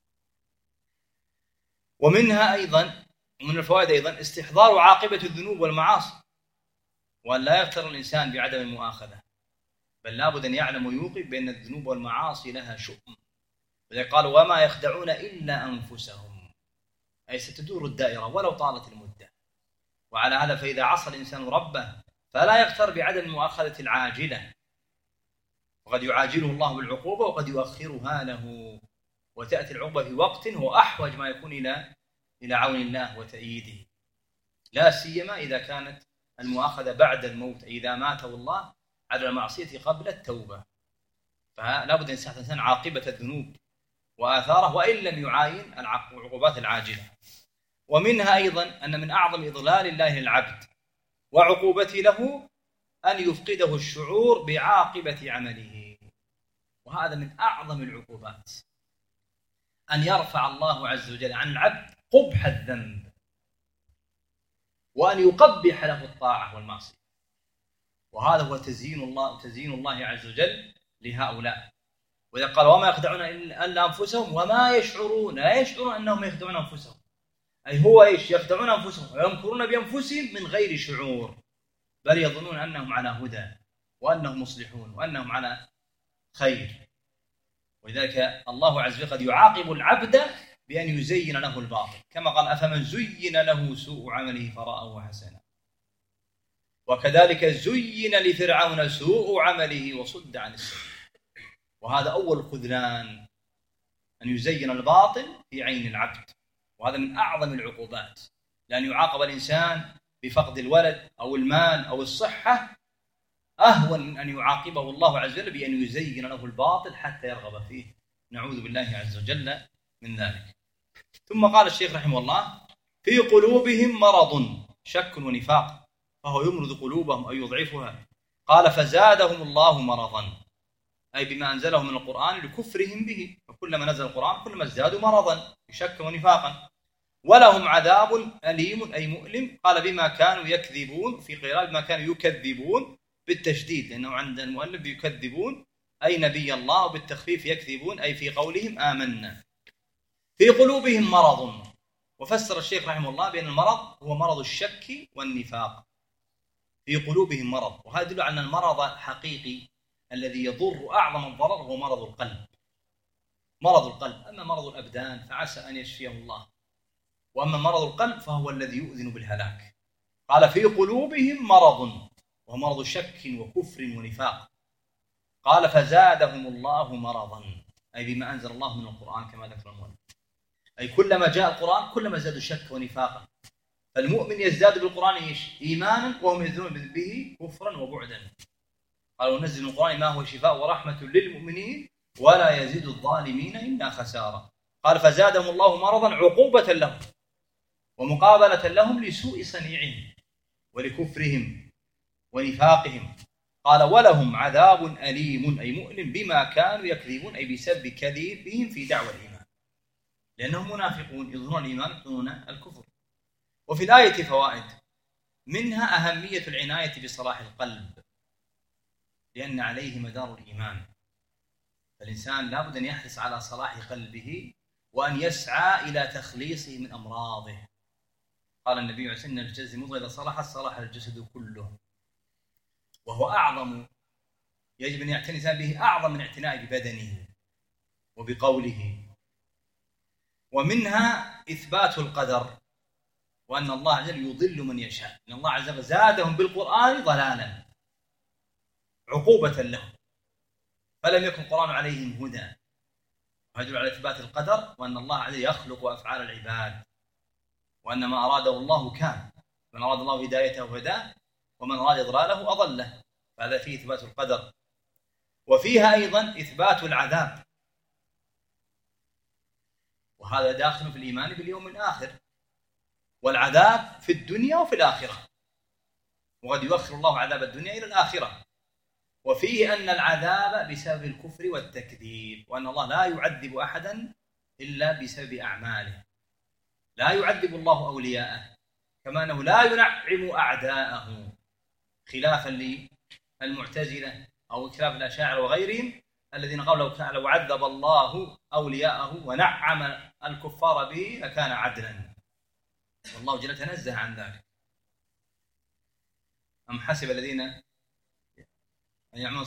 ومنها أيضا ومن الفوائد أيضا استحضار عاقبة الذنوب والمعاصي، وأن لا يغتر الإنسان بعدم المؤاخذة، بل لابد أن يعلم ويوقف بأن الذنوب والمعاصي لها شؤم. وذلك قالوا: وما يخدعون إلا أنفسهم، أي ستدور الدائرة ولو طالت المدة. وعلى هذا فإذا عصى الإنسان ربه فلا يغتر بعدم المؤاخذة العاجلة، وقد يعاجله الله بالعقوبة وقد يؤخرها له، وتأتي العقوبة في وقت هو أحوج ما يكون إلى عون الله وتأييده، لا سيما إذا كانت المؤاخذة بعد الموت، إذا ماته الله على المعصية قبل التوبة، فلا بد أن يستحضر الإنسان عاقبة الذنوب وآثاره وإن لم يعاين العقوبات العاجلة. ومنها أيضا أن من أعظم إضلال الله العبد وعقوبته له أن يفقده الشعور بعاقبة عمله، وهذا من أعظم العقوبات، أن يرفع الله عز وجل عن العبد قبح الذنب وأن يقبح له الطاعة والمعصية، وهذا هو تزيين الله عز وجل لهؤلاء. وإذا قال: وما يخدعون إلا أنفسهم وما يشعرون، لا يشعرون أنهم يخدعون أنفسهم، أي هو يخدعون أنفسهم ويمكرون بأنفسهم من غير شعور، بل يظنون أنهم على هدى وأنهم مصلحون وأنهم على خير. ولذلك الله عز وجل قد يعاقب العبد بأن يزين له الباطل، كما قال أفمن زين له سوء عمله فرآه حسنا، وكذلك زين لفرعون سوء عمله وصد عن السبيل. وهذا أول خذلان، أن يزين الباطل في عين العبد، وهذا من أعظم العقوبات، لأن يعاقب الإنسان بفقد الولد أو المال أو الصحة أهون من أن يعاقبه الله عز وجل بأن يزين له الباطل حتى يرغب فيه. نعوذ بالله عز وجل من ذلك. ثم قال الشيخ رحمه الله في قلوبهم مرض شك ونفاق فهو يمرض قلوبهم أو يضعفها. قال فزادهم الله مرضا، أي بما أنزله من القرآن لكفرهم به، فكلما نزل القرآن كلما ازدادوا مرضا شك ونفاقا. ولهم عذاب أليم أي مؤلم، قال بما كانوا يكذبون، في قراءة بما كانوا يكذبون بالتشديد، لأنه عند المؤلف يكذبون أي نبي الله، وبالتخفيف يكذبون أي في قولهم آمنا. في قلوبهم مرض، وفسر الشيخ رحمه الله بأن المرض هو مرض الشك والنفاق. في قلوبهم مرض، وهذا يدل على أن المرض الحقيقي الذي يضر أعظم الضرر هو مرض القلب. مرض القلب، أما مرض الأبدان فعسى أن يشفيه الله، وأما مرض القلب فهو الذي يؤذن بالهلاك. قال في قلوبهم مرض، وهو مرض شك وكفر ونفاق. قال فزادهم الله مرضا، أي بما أنزل الله من القرآن كما ذكر المؤلف، أي كلما جاء القرآن كلما زادوا شك ونفاقا. فالمؤمن يزداد بالقرآن إيمانا، وهم يزدادون به كفرا وبعدا. قال ونزل من القرآن ما هو شفاء ورحمة للمؤمنين ولا يزيد الظالمين إلا خسارا. قال فزادهم الله مرضا عقوبة لهم ومقابلة لهم لسوء صنيعهم ولكفرهم ونفاقهم. قال ولهم عذاب أليم أي مؤلم بما كانوا يكذبون، أي بسبب كذبهم في دعوى الإيمان، لأنهم منافقون يظهرون الإيمان يبطنون الكفر. وفي الآية فوائد، منها أهمية العناية بصلاح القلب، لأن عليه مدار الإيمان، فالإنسان لابد أن يحرص على صلاح قلبه وأن يسعى إلى تخليصه من أمراضه. قال النبي عليه الصلاة والسلام: الجسد مضغة إذا صلحت صلح الجسد كله، وهو أعظم، يجب أن يعتني الإنسان به أعظم من اعتناء ببدنه وبقوله. ومنها إثبات القدر، وأن الله عز وجل يضل من يشاء، أن الله عز وجل زادهم بالقرآن ضلالا عقوبة لهم، فلم يكن القرآن عليهم هدى. ويدل على إثبات القدر، وأن الله عز وجل يخلق أفعال العباد، وأن ما أراده الله كان، من أراد الله هدايته هداه، ومن أراد إضلاله أضله، فهذا فيه إثبات القدر. وفيها أيضا إثبات العذاب، وهذا داخل في الإيمان باليوم الآخر، والعذاب في الدنيا وفي الآخرة، وقد يؤخر الله عذاب الدنيا إلى الآخرة. وفيه أن العذاب بسبب الكفر والتكذيب، وأن الله لا يعذب أحدا إلا بسبب أعماله، لا يعذب الله أولياءه، كما أنه لا ينعم أعداءه، خلافا للمعتزلة أو خلاف الأشاعرة وغيرهم الذين قالوا لو عذب الله أولياءه ونعم الكفار به لكان عدلا، والله جل تنزه عن ذلك. أم حسب الذين يعملون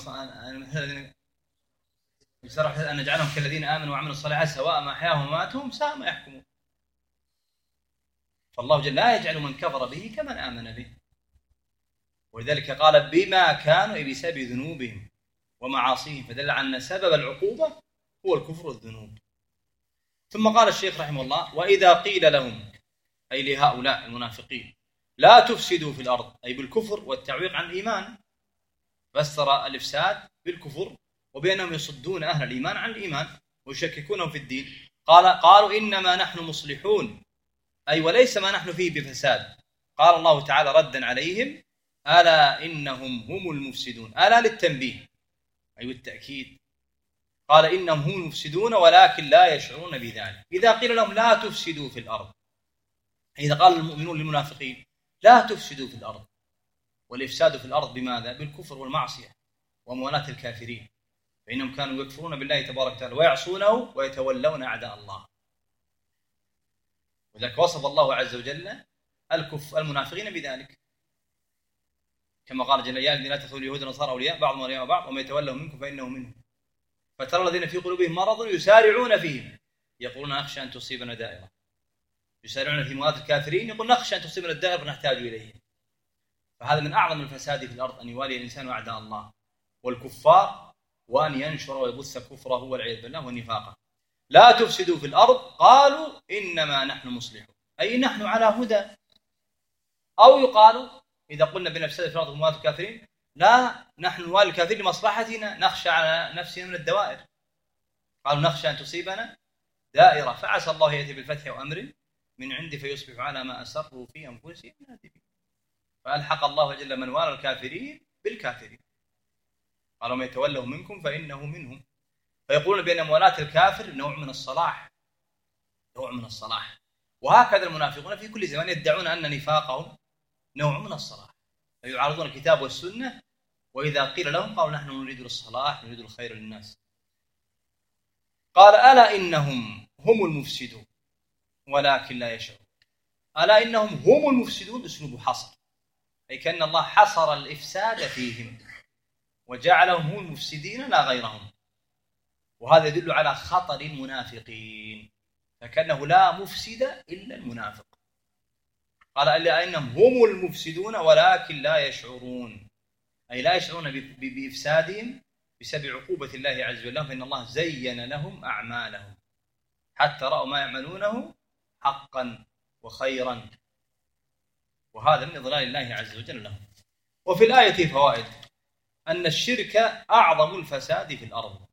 أن نجعلهم كالذين آمنوا وعملوا الصالحات سواء ما أحياهم وماتهم ساء ما يحكمون. فالله جل لا يجعل من كفر به كمن آمن به، ولذلك قال بما كانوا، أي بسبب ذنوبهم ومعاصيهم، فدل على أن سبب العقوبة هو الكفر والذنوب. ثم قال الشيخ رحمه الله: وإذا قيل لهم، أي لهؤلاء المنافقين، لا تفسدوا في الأرض، أي بالكفر والتعويق عن الإيمان، فسر الإفساد بالكفر وبأنهم يصدون أهل الإيمان عن الإيمان ويشككونهم في الدين. قالوا إنما نحن مصلحون، أي وليس ما نحن فيه بفساد. قال الله تعالى ردا عليهم: ألا إنهم هم المفسدون، ألا للتنبيه أي والتأكيد، قال إنهم هم المفسدون ولكن لا يشعرون بذلك. إذا قيل لهم لا تفسدوا في الأرض، إذا قال المؤمنون للمنافقين لا تفسدوا في الأرض، والإفساد في الأرض بماذا؟ بالكفر والمعصية وموالاة الكافرين، فإنهم كانوا يكفرون بالله تبارك وتعالى ويعصونه ويتولون أعداء الله. وذلك وصف الله عز وجل المنافقين بذلك، كما قال جل: يا الذين لا تتخذوا اليهود والنصارى أولياء بعضهم أولياء بعض وما يتولوا منكم فإنه منهم. فترى الذين في قلوبهم مرض يسارعون فيهم يقولون نخشى أن تصيبنا دائرة، يسارعون في مواد الكافرين يقول نخشى أن تصيبنا الدائرة نحتاج إليه. فهذا من أعظم الفساد في الأرض، أن يوالي الإنسان أعداء الله والكفار، وأن ينشر ويبث كفره والعياذ بالله ونفاقه. لا تفسدوا في الأرض قالوا إنما نحن مصلحون، أي نحن على هدى. أو يقال إذا قلنا بنفسد في الأرض ومواد الكافرين لا، نحن نوالي الكافرين لمصلحتنا، نخشى على نفسنا من الدوائر. قالوا نخشى أن تصيبنا دائرة فعسى الله يأتي بالفتح وأمر من عندي فيصبح على ما أسروا في أنفسهم نادمين. فألحق الله جل من والى الكافرين بالكافرين، قالوا من يتولوا منكم فإنه منهم. فيقولون بأن موالاة الكافر نوع من الصلاح، نوع من الصلاح. وهكذا المنافقون في كل زمان يدعون أن نفاقهم نوع من الصلاح، فيعارضون الكتاب والسنة، وإذا قيل لهم قالوا نحن نريد الصلاح نريد الخير للناس. قال ألا إنهم هم المفسدون ولكن لا يشعرون. ألا إنهم هم المفسدون أسلوب حصر، أي كأن الله حصر الإفساد فيهم وجعلهم هم المفسدين لا غيرهم. وهذا يدل على خطر المنافقين، فكأنه لا مفسد إلا المنافق. قال ألا إنهم هم المفسدون ولكن لا يشعرون، أي لا يشعرون بإفسادهم بسبب عقوبة الله عز وجل، فإن الله زين لهم أعمالهم حتى رأوا ما يعملونه حقا وخيرا، وهذا من إضلال الله عز وجل لهم. وفي الآية فوائد: أن الشرك أعظم الفساد في الأرض،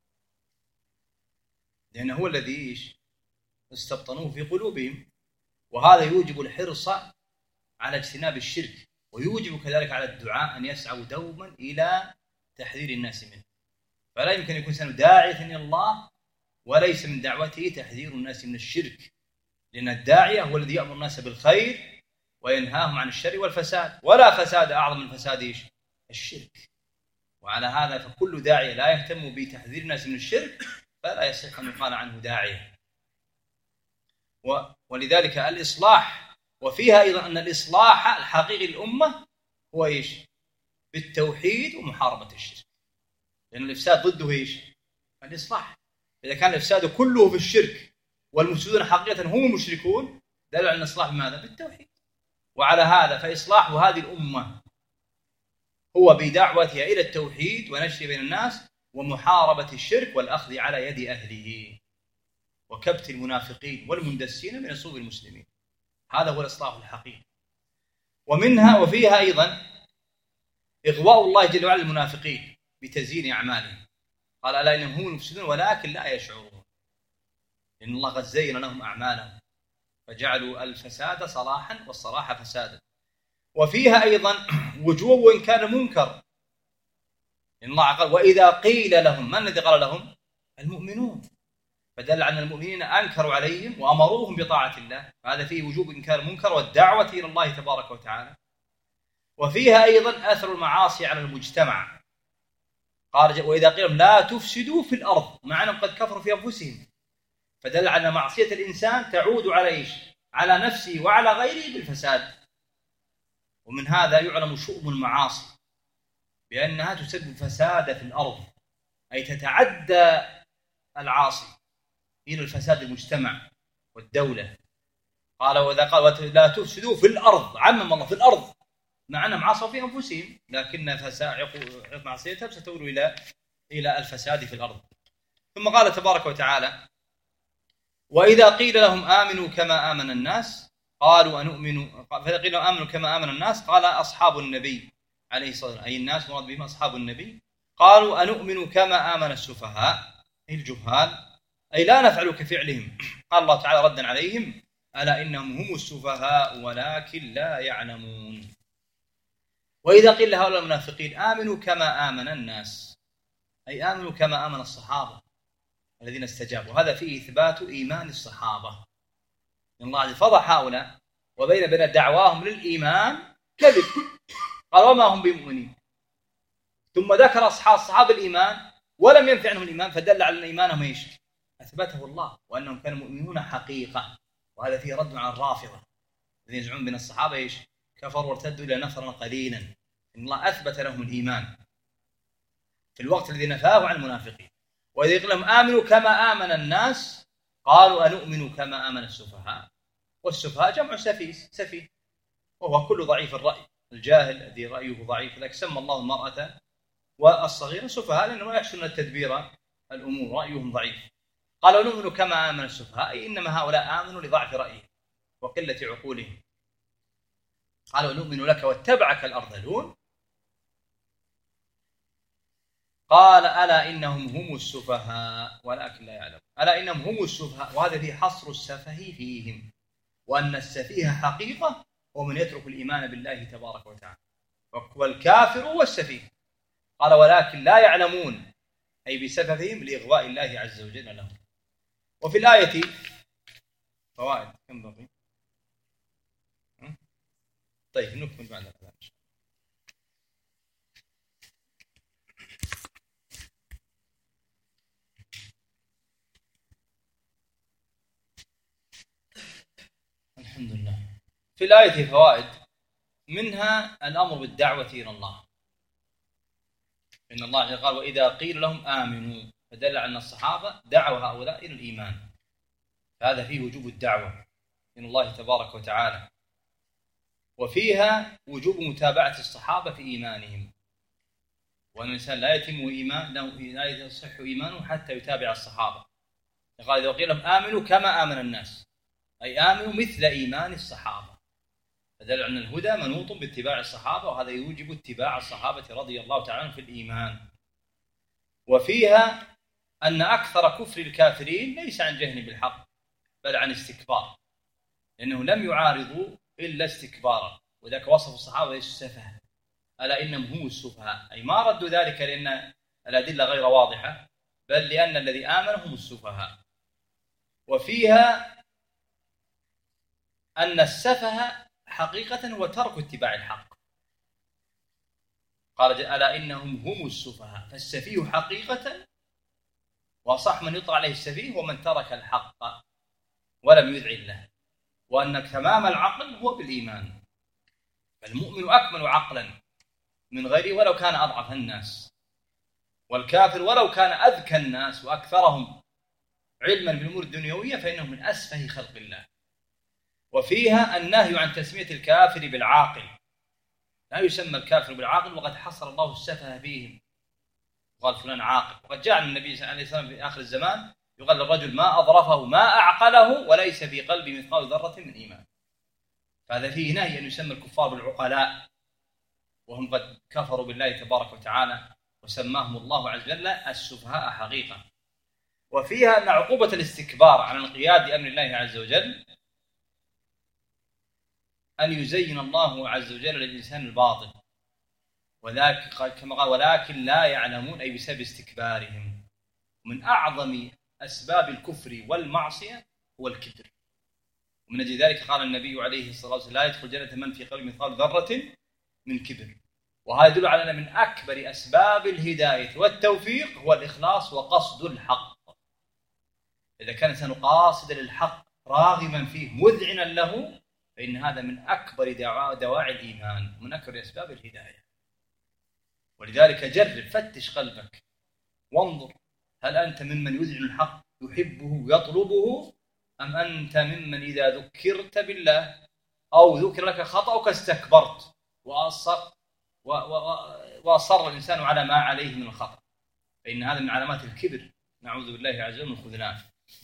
لأنه هو الذي استبطنوه في قلوبهم، وهذا يوجب الحرص على اجتناب الشرك، ويوجب كذلك على الدعاء أن يسعوا دوما إلى تحذير الناس منه. فلا يمكن يكون إنسان داعية إلى الله وليس من دعوته تحذير الناس من الشرك، لأن الداعية هو الذي يأمر الناس بالخير وينهاهم عن الشر والفساد، ولا فساد أعظم من فساد الشرك. وعلى هذا فكل داعية لا يهتم بتحذير الناس من الشرك فلا يصح أن يقال عنه داعية. ولذلك الإصلاح، وفيها أيضا أن الإصلاح الحقيقي للأمة هو بالتوحيد ومحاربة الشرك، لأن الإفساد ضده الإصلاح. إذا كان الإفساد كله في الشرك والمفسدون حقيقة هم المشركون دل على الإصلاح بماذا؟ بالتوحيد. وعلى هذا فإصلاح هذه الأمة هو بدعوتها إلى التوحيد ونشر بين الناس ومحاربة الشرك والأخذ على يد أهله وكبت المنافقين والمندسين من صوب المسلمين. هذا هو الإصلاح الحقيقي. وفيها أيضا إغواء الله جل وعلا المنافقين بتزيين أعمالهم. قال ألا إنهم هم المفسدون ولكن لا يشعرون، إن الله قد زين لهم أعمالهم فجعلوا الفساد صلاحا والصلاح فسادا. وفيها أيضا وجوب إنكار المنكر، إن الله قال وإذا قيل لهم، من الذي قال لهم؟ المؤمنون، فدل على أن المؤمنين أنكروا عليهم وأمروهم بطاعة الله، فهذا فيه وجوب إنكار المنكر والدعوة إلى الله تبارك وتعالى. وفيها أيضا أثر المعاصي على المجتمع، قال وإذا قيل لهم لا تفسدوا في الأرض، مع أنهم قد كفروا في أنفسهم، فدل على معصية الإنسان تعود على على نفسه وعلى غيره بالفساد. ومن هذا يعلم شؤم المعاصي بأنها تسبب فساد في الأرض، أي تتعدى العاصي إلى الفساد المجتمع والدولة. قال وإذا قال لا تفسدوا في الأرض، عمم الله في الأرض، مع أنهم عصوا في أنفسهم، لكن معصيتهم ستؤول إلى الفساد في الأرض. ثم قال تبارك وتعالى وإذا قيل لهم آمنوا كما آمن الناس قالوا أنؤمن، فإذا قيل لهم آمنوا كما آمن الناس قال أصحاب النبي عليه الصلاة والسلام، أي الناس مراد بهم أصحاب النبي، قالوا أنؤمن كما آمن السفهاء الجهال، أي لا نفعل كفعلهم. قال الله تعالى ردا عليهم ألا إنهم هم السفهاء ولكن لا يعلمون. وإذا قيل لهؤلاء المنافقين آمنوا كما آمن الناس، أي آمنوا كما آمن الصحابة الذين استجابوا، هذا فيه إثبات إيمان الصحابة. إن الله فضح هؤلاء وبين دعواهم للإيمان كذب، قال وما هم بمؤمنين، ثم ذكر أصحاب الإيمان ولم ينفع عنهم الإيمان، فدل على أن إيمانهم أثبته الله وأنهم كانوا مؤمنون حقيقة. وهذا فيه رد على الرافضة الذين يزعمون بأن الصحابة كفروا وارتدوا إلى نفرا قليلا. إن الله أثبت لهم الإيمان في الوقت الذي نفاه عن المنافقين. وإذا يقول لهم آمنوا كما آمن الناس قالوا أنؤمن كما آمن السفهاء. والسفهاء جمع سفيه، وهو كل ضعيف الرأي، الجاهل الذي رأيه ضعيف. لكن سمى الله المرأة والصغير سفهاء لأنه لا يحسن التدبير الأمور، رأيهم ضعيف. قالوا نؤمن كما آمن السفهاء، أي إنما هؤلاء آمنوا لضعف رأيهم وقلة عقولهم. قالوا نؤمن لك واتبعك الأرذلون. قال ألا إنهم هم السفهاء ولكن لا يعلمون. ألا إنهم هم السفهاء، وهذا فيه حصر السفه فيهم، وأن السفيه حقيقة ومن يترك الإيمان بالله تبارك وتعالى، والكافر هو السفيه. قال ولكن لا يعلمون، أي بسفههم لإغواء الله عز وجل لهم. وفي الآية فوائد كم بقي؟ طيب نكمل بعد الآن. الحمد لله. في الآية فوائد، منها الأمر بالدعوة إلى الله، إن الله قال وإذا قيل لهم آمنوا، فدل على أن الصحابة دعوا هؤلاء إلى الإيمان، فهذا فيه وجوب الدعوة إلى الله تبارك وتعالى، وفيها وجوب متابعة الصحابة في إيمانهم، وأن الإنسان لا يتم لا يصح إيمانه حتى يتابع الصحابة. قال إذا قيل لهم آمنوا كما آمن الناس، أي آمنوا مثل إيمان الصحابة، فدل أن الهدى منوط باتباع الصحابة، وهذا يوجب اتباع الصحابة رضي الله تعالى في الإيمان. وفيها أن أكثر كفر الكافرين ليس عن جهل بالحق بل عن استكبار، لأنه لم يعارضوا إلا استكبارا، وذلك وصف الصحابة السفه، ألا إنهم هم السفهاء، أي ما ردوا ذلك لأن الأدلة غير واضحة، بل لأن الذي آمن هم السفهاء. وفيها أن السفه حقيقة هو ترك اتباع الحق، قال ألا إنهم هم السفهاء، فالسفيه حقيقة، وصح من يطلع عليه السفيه ومن ترك الحق ولم يذع له، وأن تمام العقل هو بالإيمان، فالمؤمن أكمل عقلا من غيره ولو كان أضعف الناس، والكافر ولو كان أذكى الناس وأكثرهم علما بالأمور الدنيوية فإنه من أسفه خلق الله. وفيها النهي عن تسمية الكافر بالعاقل، لا يسمى الكافر بالعاقل، وقد حصر الله السفه فيهم، قال فلان عاقل. وقد جاء النبي صلى الله عليه وسلم في آخر الزمان يقال للرجل ما أظرفه ما أعقله وليس في قلبه مثقال ذرة من إيمان، فهذا فيه نهي أن يسمى الكفار بالعقلاء، وهم قد كفروا بالله تبارك وتعالى وسماهم الله عز وجل السفهاء حقيقة. وفيها أن عقوبة الاستكبار عن الانقياد لأمر الله عز وجل أن يزين الله عز وجل للإنسان الباطل، وذاك كما قال ولكن لا يعلمون، أي بسبب استكبارهم. من أعظم أسباب الكفر والمعصية هو الكبر، ومن أجل ذلك قال النبي عليه الصلاة والسلام لا يدخل جنة من في قلبه مثقال ذرة من كبر. وهذا يدل على أن من أكبر أسباب الهداية والتوفيق هو الإخلاص وقصد الحق. إذا كان الإنسان قاصدا للحق راغما فيه مذعنا له فإن هذا من أكبر دواعي الإيمان، من أكبر أسباب الهداية. ولذلك جرب، فتش قلبك وانظر، هل أنت ممن يذعن الحق يحبه ويطلبه، أم أنت ممن إذا ذكرت بالله أو ذكر لك خطأك استكبرت وأصر الإنسان على ما عليه من الخطأ، فإن هذا من علامات الكبر، نعوذ بالله عز وجل من الخذلان.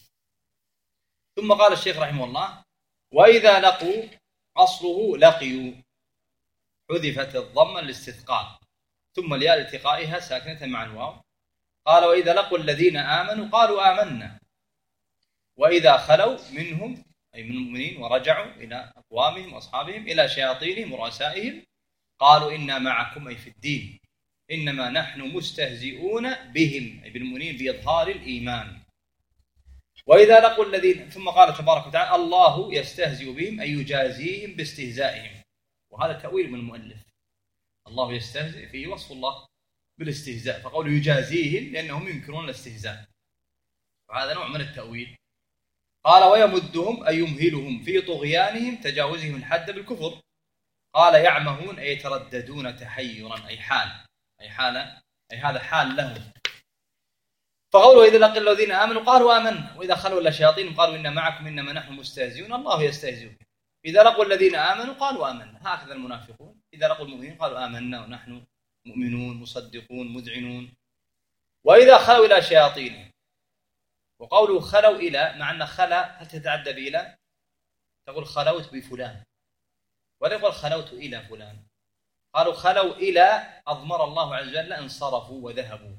ثم قال الشيخ رحمه الله وإذا لقوا، أصله لقيوا، حذفت الضمة للاستثقال، ثم الياء لالتقائها ساكنة مع الواو. قال وإذا لقوا الذين آمنوا قالوا آمنا، وإذا خلوا منهم أي من المؤمنين ورجعوا إلى أقوامهم وأصحابهم إلى شياطينهم ورؤسائهم قالوا إنا معكم أي في الدين إنما نحن مستهزئون بهم أي بالمؤمنين بإظهار الإيمان. وإذا لقوا الذين، ثم قال تبارك وتعالى الله يستهزئ بهم أي يجازيهم باستهزائهم، وهذا تأويل من المؤلف، الله يستهزئ فيه وصف الله بالاستهزاء، فقوله يجازيهم لأنهم ينكرون الاستهزاء، وهذا نوع من التأويل. قال ويمدهم أي يمهلهم في طغيانهم تجاوزهم الحد بالكفر. قال يعمهون أي يترددون تحيرا أي حال، أي هذا حال لهم، فقوله إذا لقي الذين آمنوا قالوا آمنا وإذا خلوا إلى شياطينهم قالوا إنا معكم إنما نحن مستهزئون الله يستهزئ بهم. إذا لقوا الذين آمنوا قالوا آمنا. هكذا المنافقون إذا لقوا المؤمنين قالوا آمنا ونحن مؤمنون مصدقون مذعنون. وإذا خلوا إلى شياطينهم، وقوله خلوا إلى، مع أن خلا هل تتعدى بإلى؟ تقول خلوت بفلان ولا يقول خلوت إلى فلان. قالوا خلوا إلى أضمر الله عز وجل انصرفوا وذهبوا،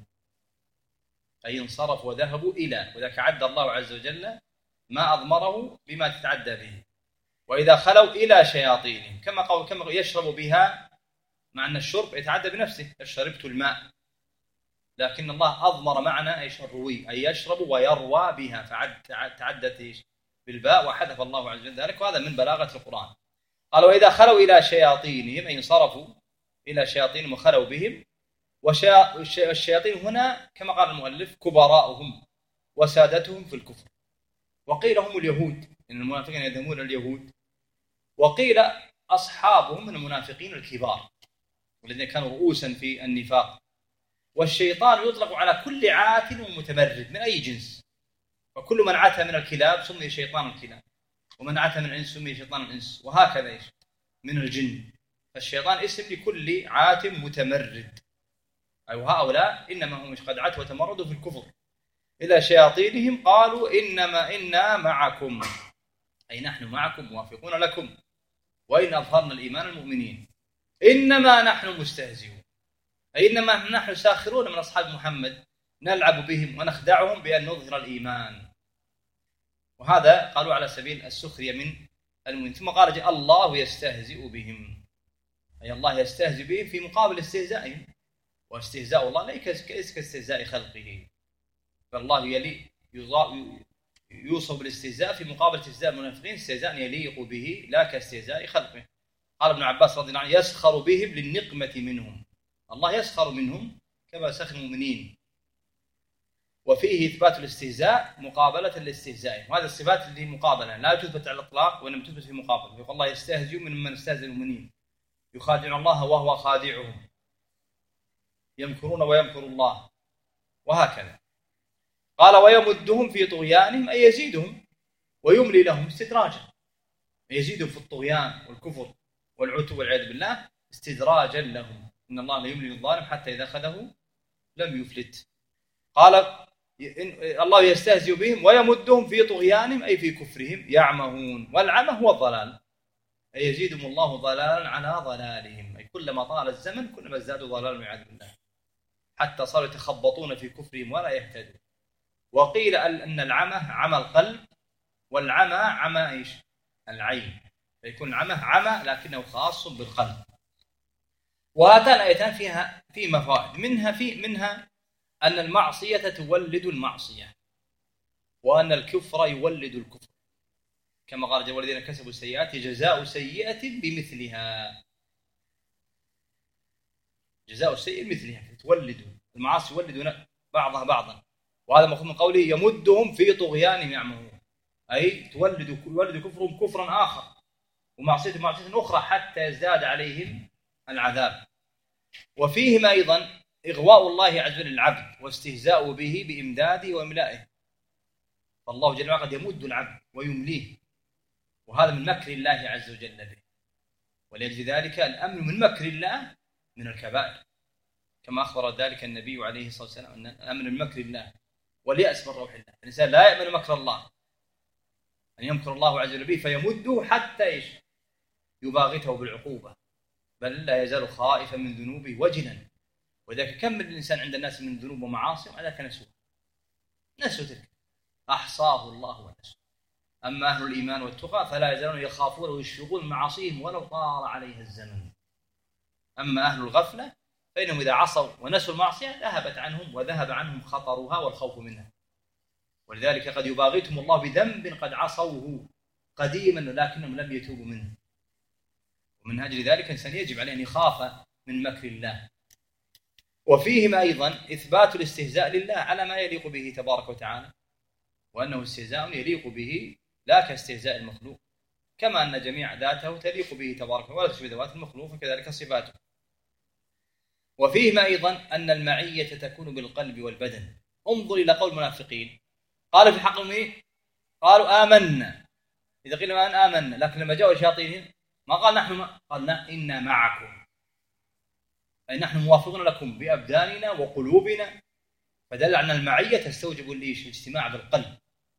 أي انصرفوا وذهبوا إلى، وذاك عد الله عز وجل ما أضمره بما تتعدى به. وإذا خلوا إلى شياطينهم كما يشرب بها، مع أن الشرب يتعدى بنفسه شربت الماء، لكن الله أضمر معنا أي الروي أي يشرب ويروى بها فتعدت بالباء وحذف الله عز وجل ذلك، وهذا من بلاغة القرآن. قال وإذا خلوا إلى شياطينهم أي انصرفوا إلى شياطينهم وخلوا بهم. والشياطين هنا كما قال المؤلف كبراءهم وسادتهم في الكفر، وقيل هم اليهود إن المنافقين يذمون اليهود، وقيل أصحابهم من المنافقين الكبار والذين كانوا رؤوسا في النفاق. والشيطان يطلق على كل عات ومتمرد من أي جنس، وكل من عتى من الكلاب سمي شيطان الكلاب، ومن عتى من الإنس سمي شيطان الإنس، وهكذا من الجن. فالشيطان اسم لكل عات متمرد، أي هؤلاء إنما هم قد عتوا وتمردوا في الكفر. إلى شياطينهم قالوا إنا معكم، أي نحن معكم موافقون لكم، وإن أظهرنا الإيمان المؤمنين إنما نحن مستهزئون، أي إنما نحن ساخرون من أصحاب محمد نلعب بهم ونخدعهم بأن نظهر الإيمان. وهذا قالوا على سبيل السخرية من المؤمنين. ثم قال الله يستهزئ بهم، أي الله يستهزئ بهم في مقابل استهزائهم، واستهزاء الله ليس كاستهزاء خلقه، فالله يوصف بالاستهزاء في مقابل استهزاء المنافقين استهزاء يليق به لا كاستهزاء خلقه. قال ابن عباس رضي الله عنه يسخر بهم للنقمة منهم، الله يسخر منهم كما سخر المؤمنين. وفيه إثبات الاستهزاء مقابلة للاستهزاء، وهذا الصفات اللي مقابلة لا تثبت على الإطلاق وإنما تثبت في مقابلة. يقول الله يستهزئ من استهزئ المؤمنين، يخادعون الله وهو خادعهم، يمكرون ويمكر الله، وهكذا. قال ويمدهم في طغيانهم أي يزيدهم ويملي لهم استدراجا، يزيدهم في الطغيان والكفر والعتو والعياذ بالله استدراجا لهم، إن الله لا يملي للظالم حتى إذا أخذه لم يفلت. قال الله يستهزئ بهم ويمدهم في طغيانهم أي في كفرهم يعمهون، والعمى هو الضلال، أي يزيدهم الله ضلالا على ضلالهم، أي كلما طال الزمن كلما ازدادوا ضلالا والعياذ بالله حتى صاروا يتخبطون في كفرهم ولا يهتدون. وقيل أن العمى عمى القلب، والعمى عمى إيش؟ العين، فيكون العمى عمى لكنه خاص بالقلب. وهاتان الآيتان في مفائد، منها أن المعصية تولد المعصية، وأن الكفر يولد الكفر، كما قال جل والذين كسبوا السيئات جزاء سيئة بمثلها، جزاء السيئة مثلها، تولد المعاصي يولد بعضها بعضا. وهذا مفهوم من قوله يمدهم في طغيانهم يعمهون، أي يولد كفرهم كفرا آخر ومعصية أخرى حتى يزداد عليهم العذاب. وفيهما أيضا إغواء الله عز وجل العبد واستهزاء به بإمداده وإملائه، فالله جل وعلا قد يمد العبد ويمليه، وهذا من مكر الله عز وجل به. ولأجل ذلك الأمن من مكر الله من الكبائر، كما أخبر ذلك النبي عليه الصلاة والسلام أن الأمن من مكر الله واليأس من روح الله. الإنسان لا يأمن مكر الله، أن يمكر الله عز وجل به فيمده حتى يباغته بالعقوبة، بل لا يزال خائفا من ذنوبه وجلا. وذلك كم من الإنسان عند الناس من ذنوب ومعاصي وذلك نسوا تلك أحصاه الله ونسوا. أما أهل الإيمان والتقى فلا يزالون يخافون ويشفقون معاصيهم ولو طال عليها الزمن. أما أهل الغفلة فإنهم إذا عصوا ونسوا المعصية ذهبت عنهم وذهب عنهم خطرها والخوف منها. ولذلك قد يباغتهم الله بذنب قد عصوه قديما لكنهم لم يتوبوا منه. ومن أجل ذلك الإنسان يجب عليه أن يخاف من مكر الله. وفيهما أيضا إثبات الاستهزاء لله على ما يليق به تبارك وتعالى، وأنه استهزاء يليق به لا كاستهزاء المخلوق، كما أن جميع ذاته تليق به تبارك ولا تشبه ذوات المخلوق فكذلك صفاته. وفيهما أيضا أن المعية تكون بالقلب والبدن، انظر إلى قول المنافقين، قالوا في حقهم إيه؟ قالوا آمنا. إذا قيل ما آمنا، لكن لما جاءوا الشياطين ما قال نحن قال إنا معكم، أي نحن موافقون لكم بأبداننا وقلوبنا. فدل على أن المعية تستوجب الاجتماع بالقلب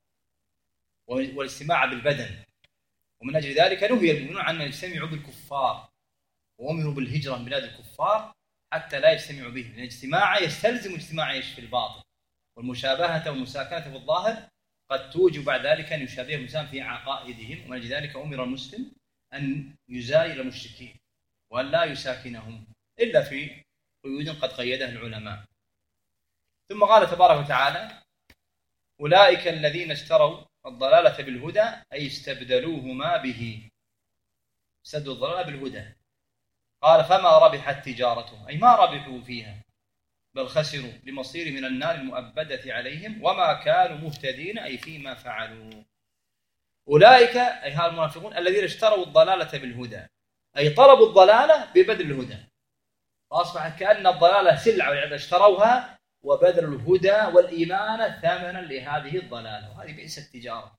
والاجتماع بالبدن، ومن أجل ذلك نهي المؤمنون عن أن يجتمعوا بالكفار، وأمروا بالهجرة من بلاد الكفار حتى لا يجتمعوا به، لأن الاجتماع يستلزم اجتماع في الباطن، والمشابهة والمساكنة في الظاهر قد توجب بعد ذلك أن يشابه الإنسان في عقائدهم. ومن أجل ذلك أمر المسلم أن يزايل المشركين وأن لا يساكنهم إلا في قيود قد قيدها العلماء. ثم قال تبارك وتعالى: أولئك الذين اشتروا الضلالة بالهدى، أي استبدلوهما به، استبدلوا الضلالة بالهدى. قال: فما ربحت تجارتهم، أي ما ربحوا فيها، بل خسروا لمصير من النار المؤبدة عليهم وما كانوا مهتدين، أي فيما فعلوا. أولئك أي هؤلاء المنافقون الذين اشتروا الضلالة بالهدى، أي طلبوا الضلالة ببدل الهدى، فأصبحت كأن الضلالة سلعة والعياذ اشتروها وبذل الهدى والإيمان ثمنا لهذه الضلالة، وهذه بئس التجارة،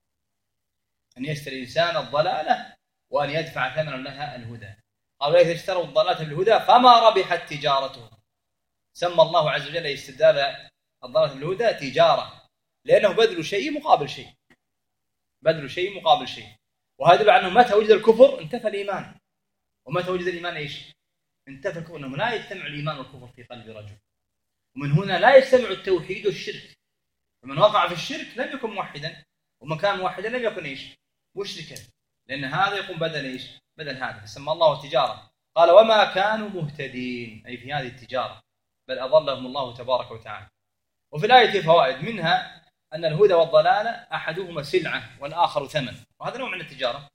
أن يشتري الإنسان الضلالة وأن يدفع ثمنا لها الهدى. قالوا إذا اشتروا الضلالة بالهدى فما ربحت تجارتهم. سمى الله عز وجل استبدال الضلالة بالهدى تجارة، لأنه بذل شيء مقابل شيء، بذل شيء مقابل شيء. وهذا يدل على أنه متى وجد الكفر انتفى الإيمان، ومتى وجد الإيمان إيش؟ انتفى الكفر. أنه لا يجتمع الإيمان والكفر في قلب رجل، ومن هنا لا يجتمع التوحيد والشرك. فمن وقع في الشرك لم يكن موحدا، ومن كان موحدا لم يكن إيش؟ مشركا، لأن هذا يقوم بدل إيش؟ بدل هذا. فسمى الله التجارة. قال: وما كانوا مهتدين، أي في هذه التجارة، بل أضلهم الله تبارك وتعالى. وفي الآية فوائد، منها أن الهدى والضلالة أحدهما سلعة والآخر ثمن، وهذا نوع من التجارة.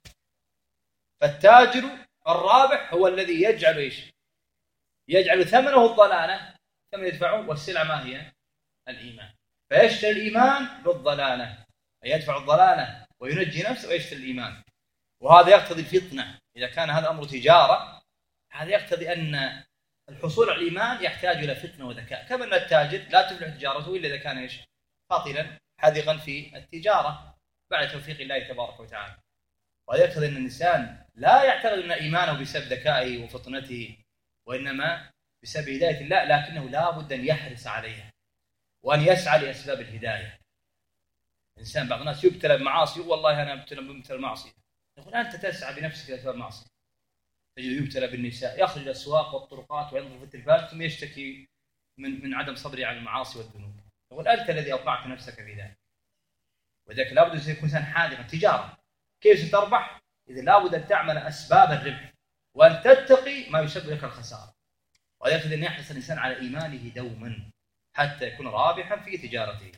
فالتاجر الرابح هو الذي يجعل إيش؟ يجعل ثمنه الضلالة، ثمن يدفعه، والسلعة ما هي؟ الإيمان. فيشتري الإيمان بالضلالة، أي يدفع الضلالة وينجي نفسه ويشتري الإيمان. وهذا يقتضي الفطنة. إذا كان هذا أمر تجارة، هذا يقتضي أن الحصول على الإيمان يحتاج إلى فطنة وذكاء، كما أن التاجر لا تفلح تجارته إلا إذا كان إيش؟ فاطنا حذقا في التجارة بعد توفيق الله تبارك وتعالى. وهذا يقتضي أن الإنسان لا يعتقد أن إيمانه بسبب ذكائه وفطنته، وإنما بسبب هداية الله، لكنه لا بد أن يحرص عليها وأن يسعى لأسباب الهداية. الإنسان بعض الناس يبتلى بمعاصي، والله أنا ابتلى بمعصية، يقول أنت تسعى بنفسك لأسباب المعصية. تجد يبتلى بالنساء، يخرج الأسواق والطرقات وينظر في التلفاز ثم يشتكي من عدم صبره على المعاصي والذنوب، يقول أنت الذي أوقعت نفسك في ذلك. وذلك لابد أن يكون إنسان حاذقا. تجارة كيف ستربح؟ إذا لابد أن تعمل أسباب الربح وأن تتقي ما يسبب لك الخسارة. ويجب أن يحرص الإنسان على إيمانه دوما حتى يكون رابحا في تجارته.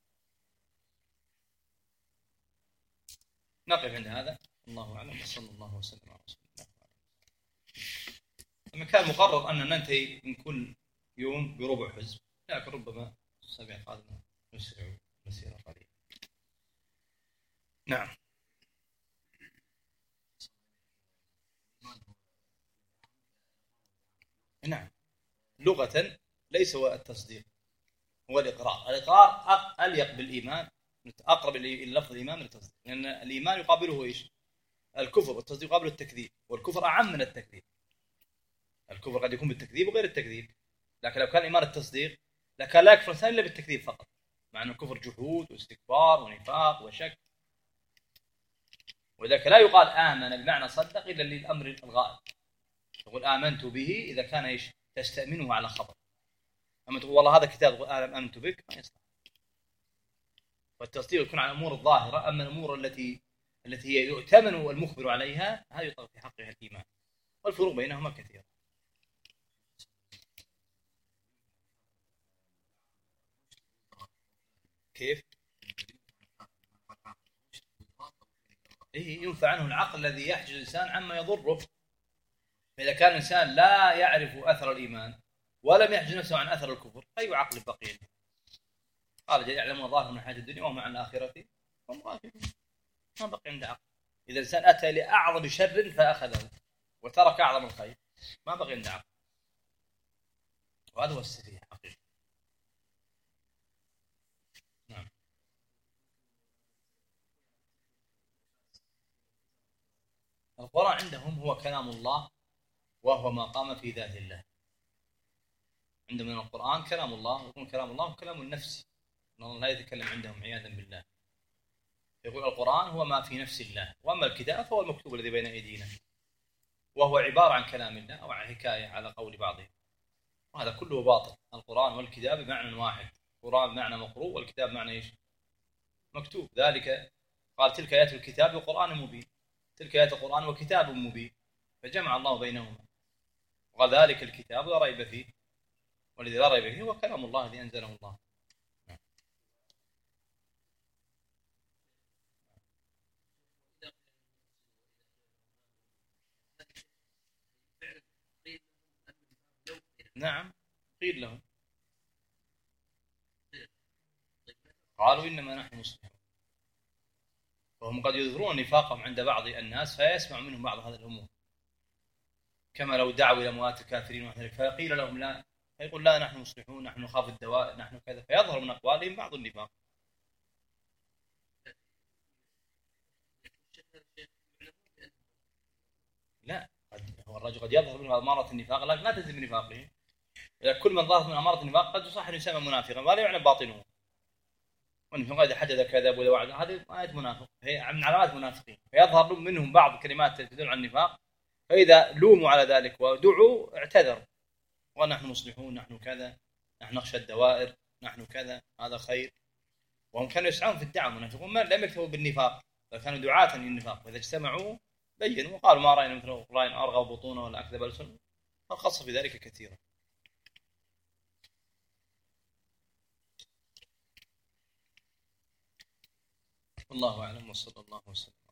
نقف عند هذا، الله أعلم، صلى الله وسلم على رسول الله. لما كان مقرر أن ننتهي من كل يوم بربع حزب، لكن ربما الأسابيع القادمة نسرع مسيرة قليلة. نعم. نعم، لغة ليس هو التصديق، هو الإقرار. الإقرار أليق بالإيمان، أقرب إلى لفظ الإيمان من التصديق، لأن الإيمان يقابله إيش؟ الكفر، والتصديق يقابله التكذيب، والكفر أعم من التكذيب. الكفر قد يكون بالتكذيب وغير التكذيب، لكن لو كان الإيمان التصديق لكان لا يكفر الإنسان إلا بالتكذيب فقط، مع أن الكفر جحود واستكبار ونفاق وشك. وذلك لا يقال آمن بمعنى صدق إلا للأمر الغائب. تقول آمنت به إذا كان إيش؟ تستأمنه على خبر. أما تقول والله هذا كتاب آمنت بك، ما يصلح. والتصديق يكون على الأمور الظاهرة، أما الأمور التي هي يؤتمن المخبر عليها هذا يطلق في حقها الإيمان، والفروق بينهما كثيرة. كيف؟ ينفع عنه العقل الذي يحجز الإنسان عما يضره. فإذا كان الإنسان لا يعرف أثر الإيمان ولم يحجز نفسه عن أثر الكفر، أي عقل بقي؟ قال يعلمون ظاهر من حياة الدنيا وهم عن الآخرة هم غافلون. ما بقي عند عقل. إذا الإنسان أتى لأعظم شر فأخذه وترك أعظم الخير، ما بقي عند عقل. وهذا هو السفيه حقيقة. القرآن عندهم هو كلام الله، وهو ما قام في ذات الله. عندهم من القرآن كلام الله، ويكون كلام الله وكلام النفس، إن الله لا يتكلم عندهم عياذا بالله. يقول القرآن هو ما في نفس الله، وأما الكتاب فهو المكتوب الذي بين أيدينا، وهو عبارة عن كلام الله أو عن حكاية على قول بعضهم، وهذا كله باطل. القرآن والكتاب بمعنى واحد، القرآن بمعنى مقروء، والكتاب بمعنى إيش؟ مكتوب. ذلك قال تلك آيات الكتاب وقرآن مبين، تلك آيات القرآن وكتاب مبين، فجمع الله بينهما وقال ذلك الكتاب لا ريب فيه، والذي لا ريب فيه هو كلام الله الذي أنزله الله. نعم قيل لهم، قالوا إنما نحن مسلمون، وهم قد يظهرون نفاقهم عند بعض الناس فيسمع منهم بعض هذه الأمور، كما لو دعوا إلى أموات الكافرين وذلك فقيل لهم لا، فيقول لا نحن مصلحون، نحن نخاف الدواء، نحن كذا، فيظهر من أقوالهم بعض النفاق. لا، هو الرجل قد يظهر منه أمارة النفاق لكن لا تلزم بنفاقه. كل من ظهرت من أمارة النفاق قد يصح أن يسمى منافقا ولا يعلم باطنه، وأنه إذا حدث كذب ولا وعد، هذه آية منافق، هي من علامات المنافقين، فيظهر منهم بعض كلمات تدل على النفاق، فإذا لوموا على ذلك ودعوا اعتذروا، ونحن مصلحون، نحن كذا، نحن نخشى الدوائر، نحن كذا، هذا خير. وهم كانوا يسعون في الدعوة، المنافقون لم يكتبوا بالنفاق، فكانوا دعاة للنفاق، فإذا اجتمعوا بينوا وقالوا ما رأينا مثل رأي أرغب بطونه ولا أكذب ألسن، فخص في ذلك كثيرا. والله أعلم، وصلى الله وسلم.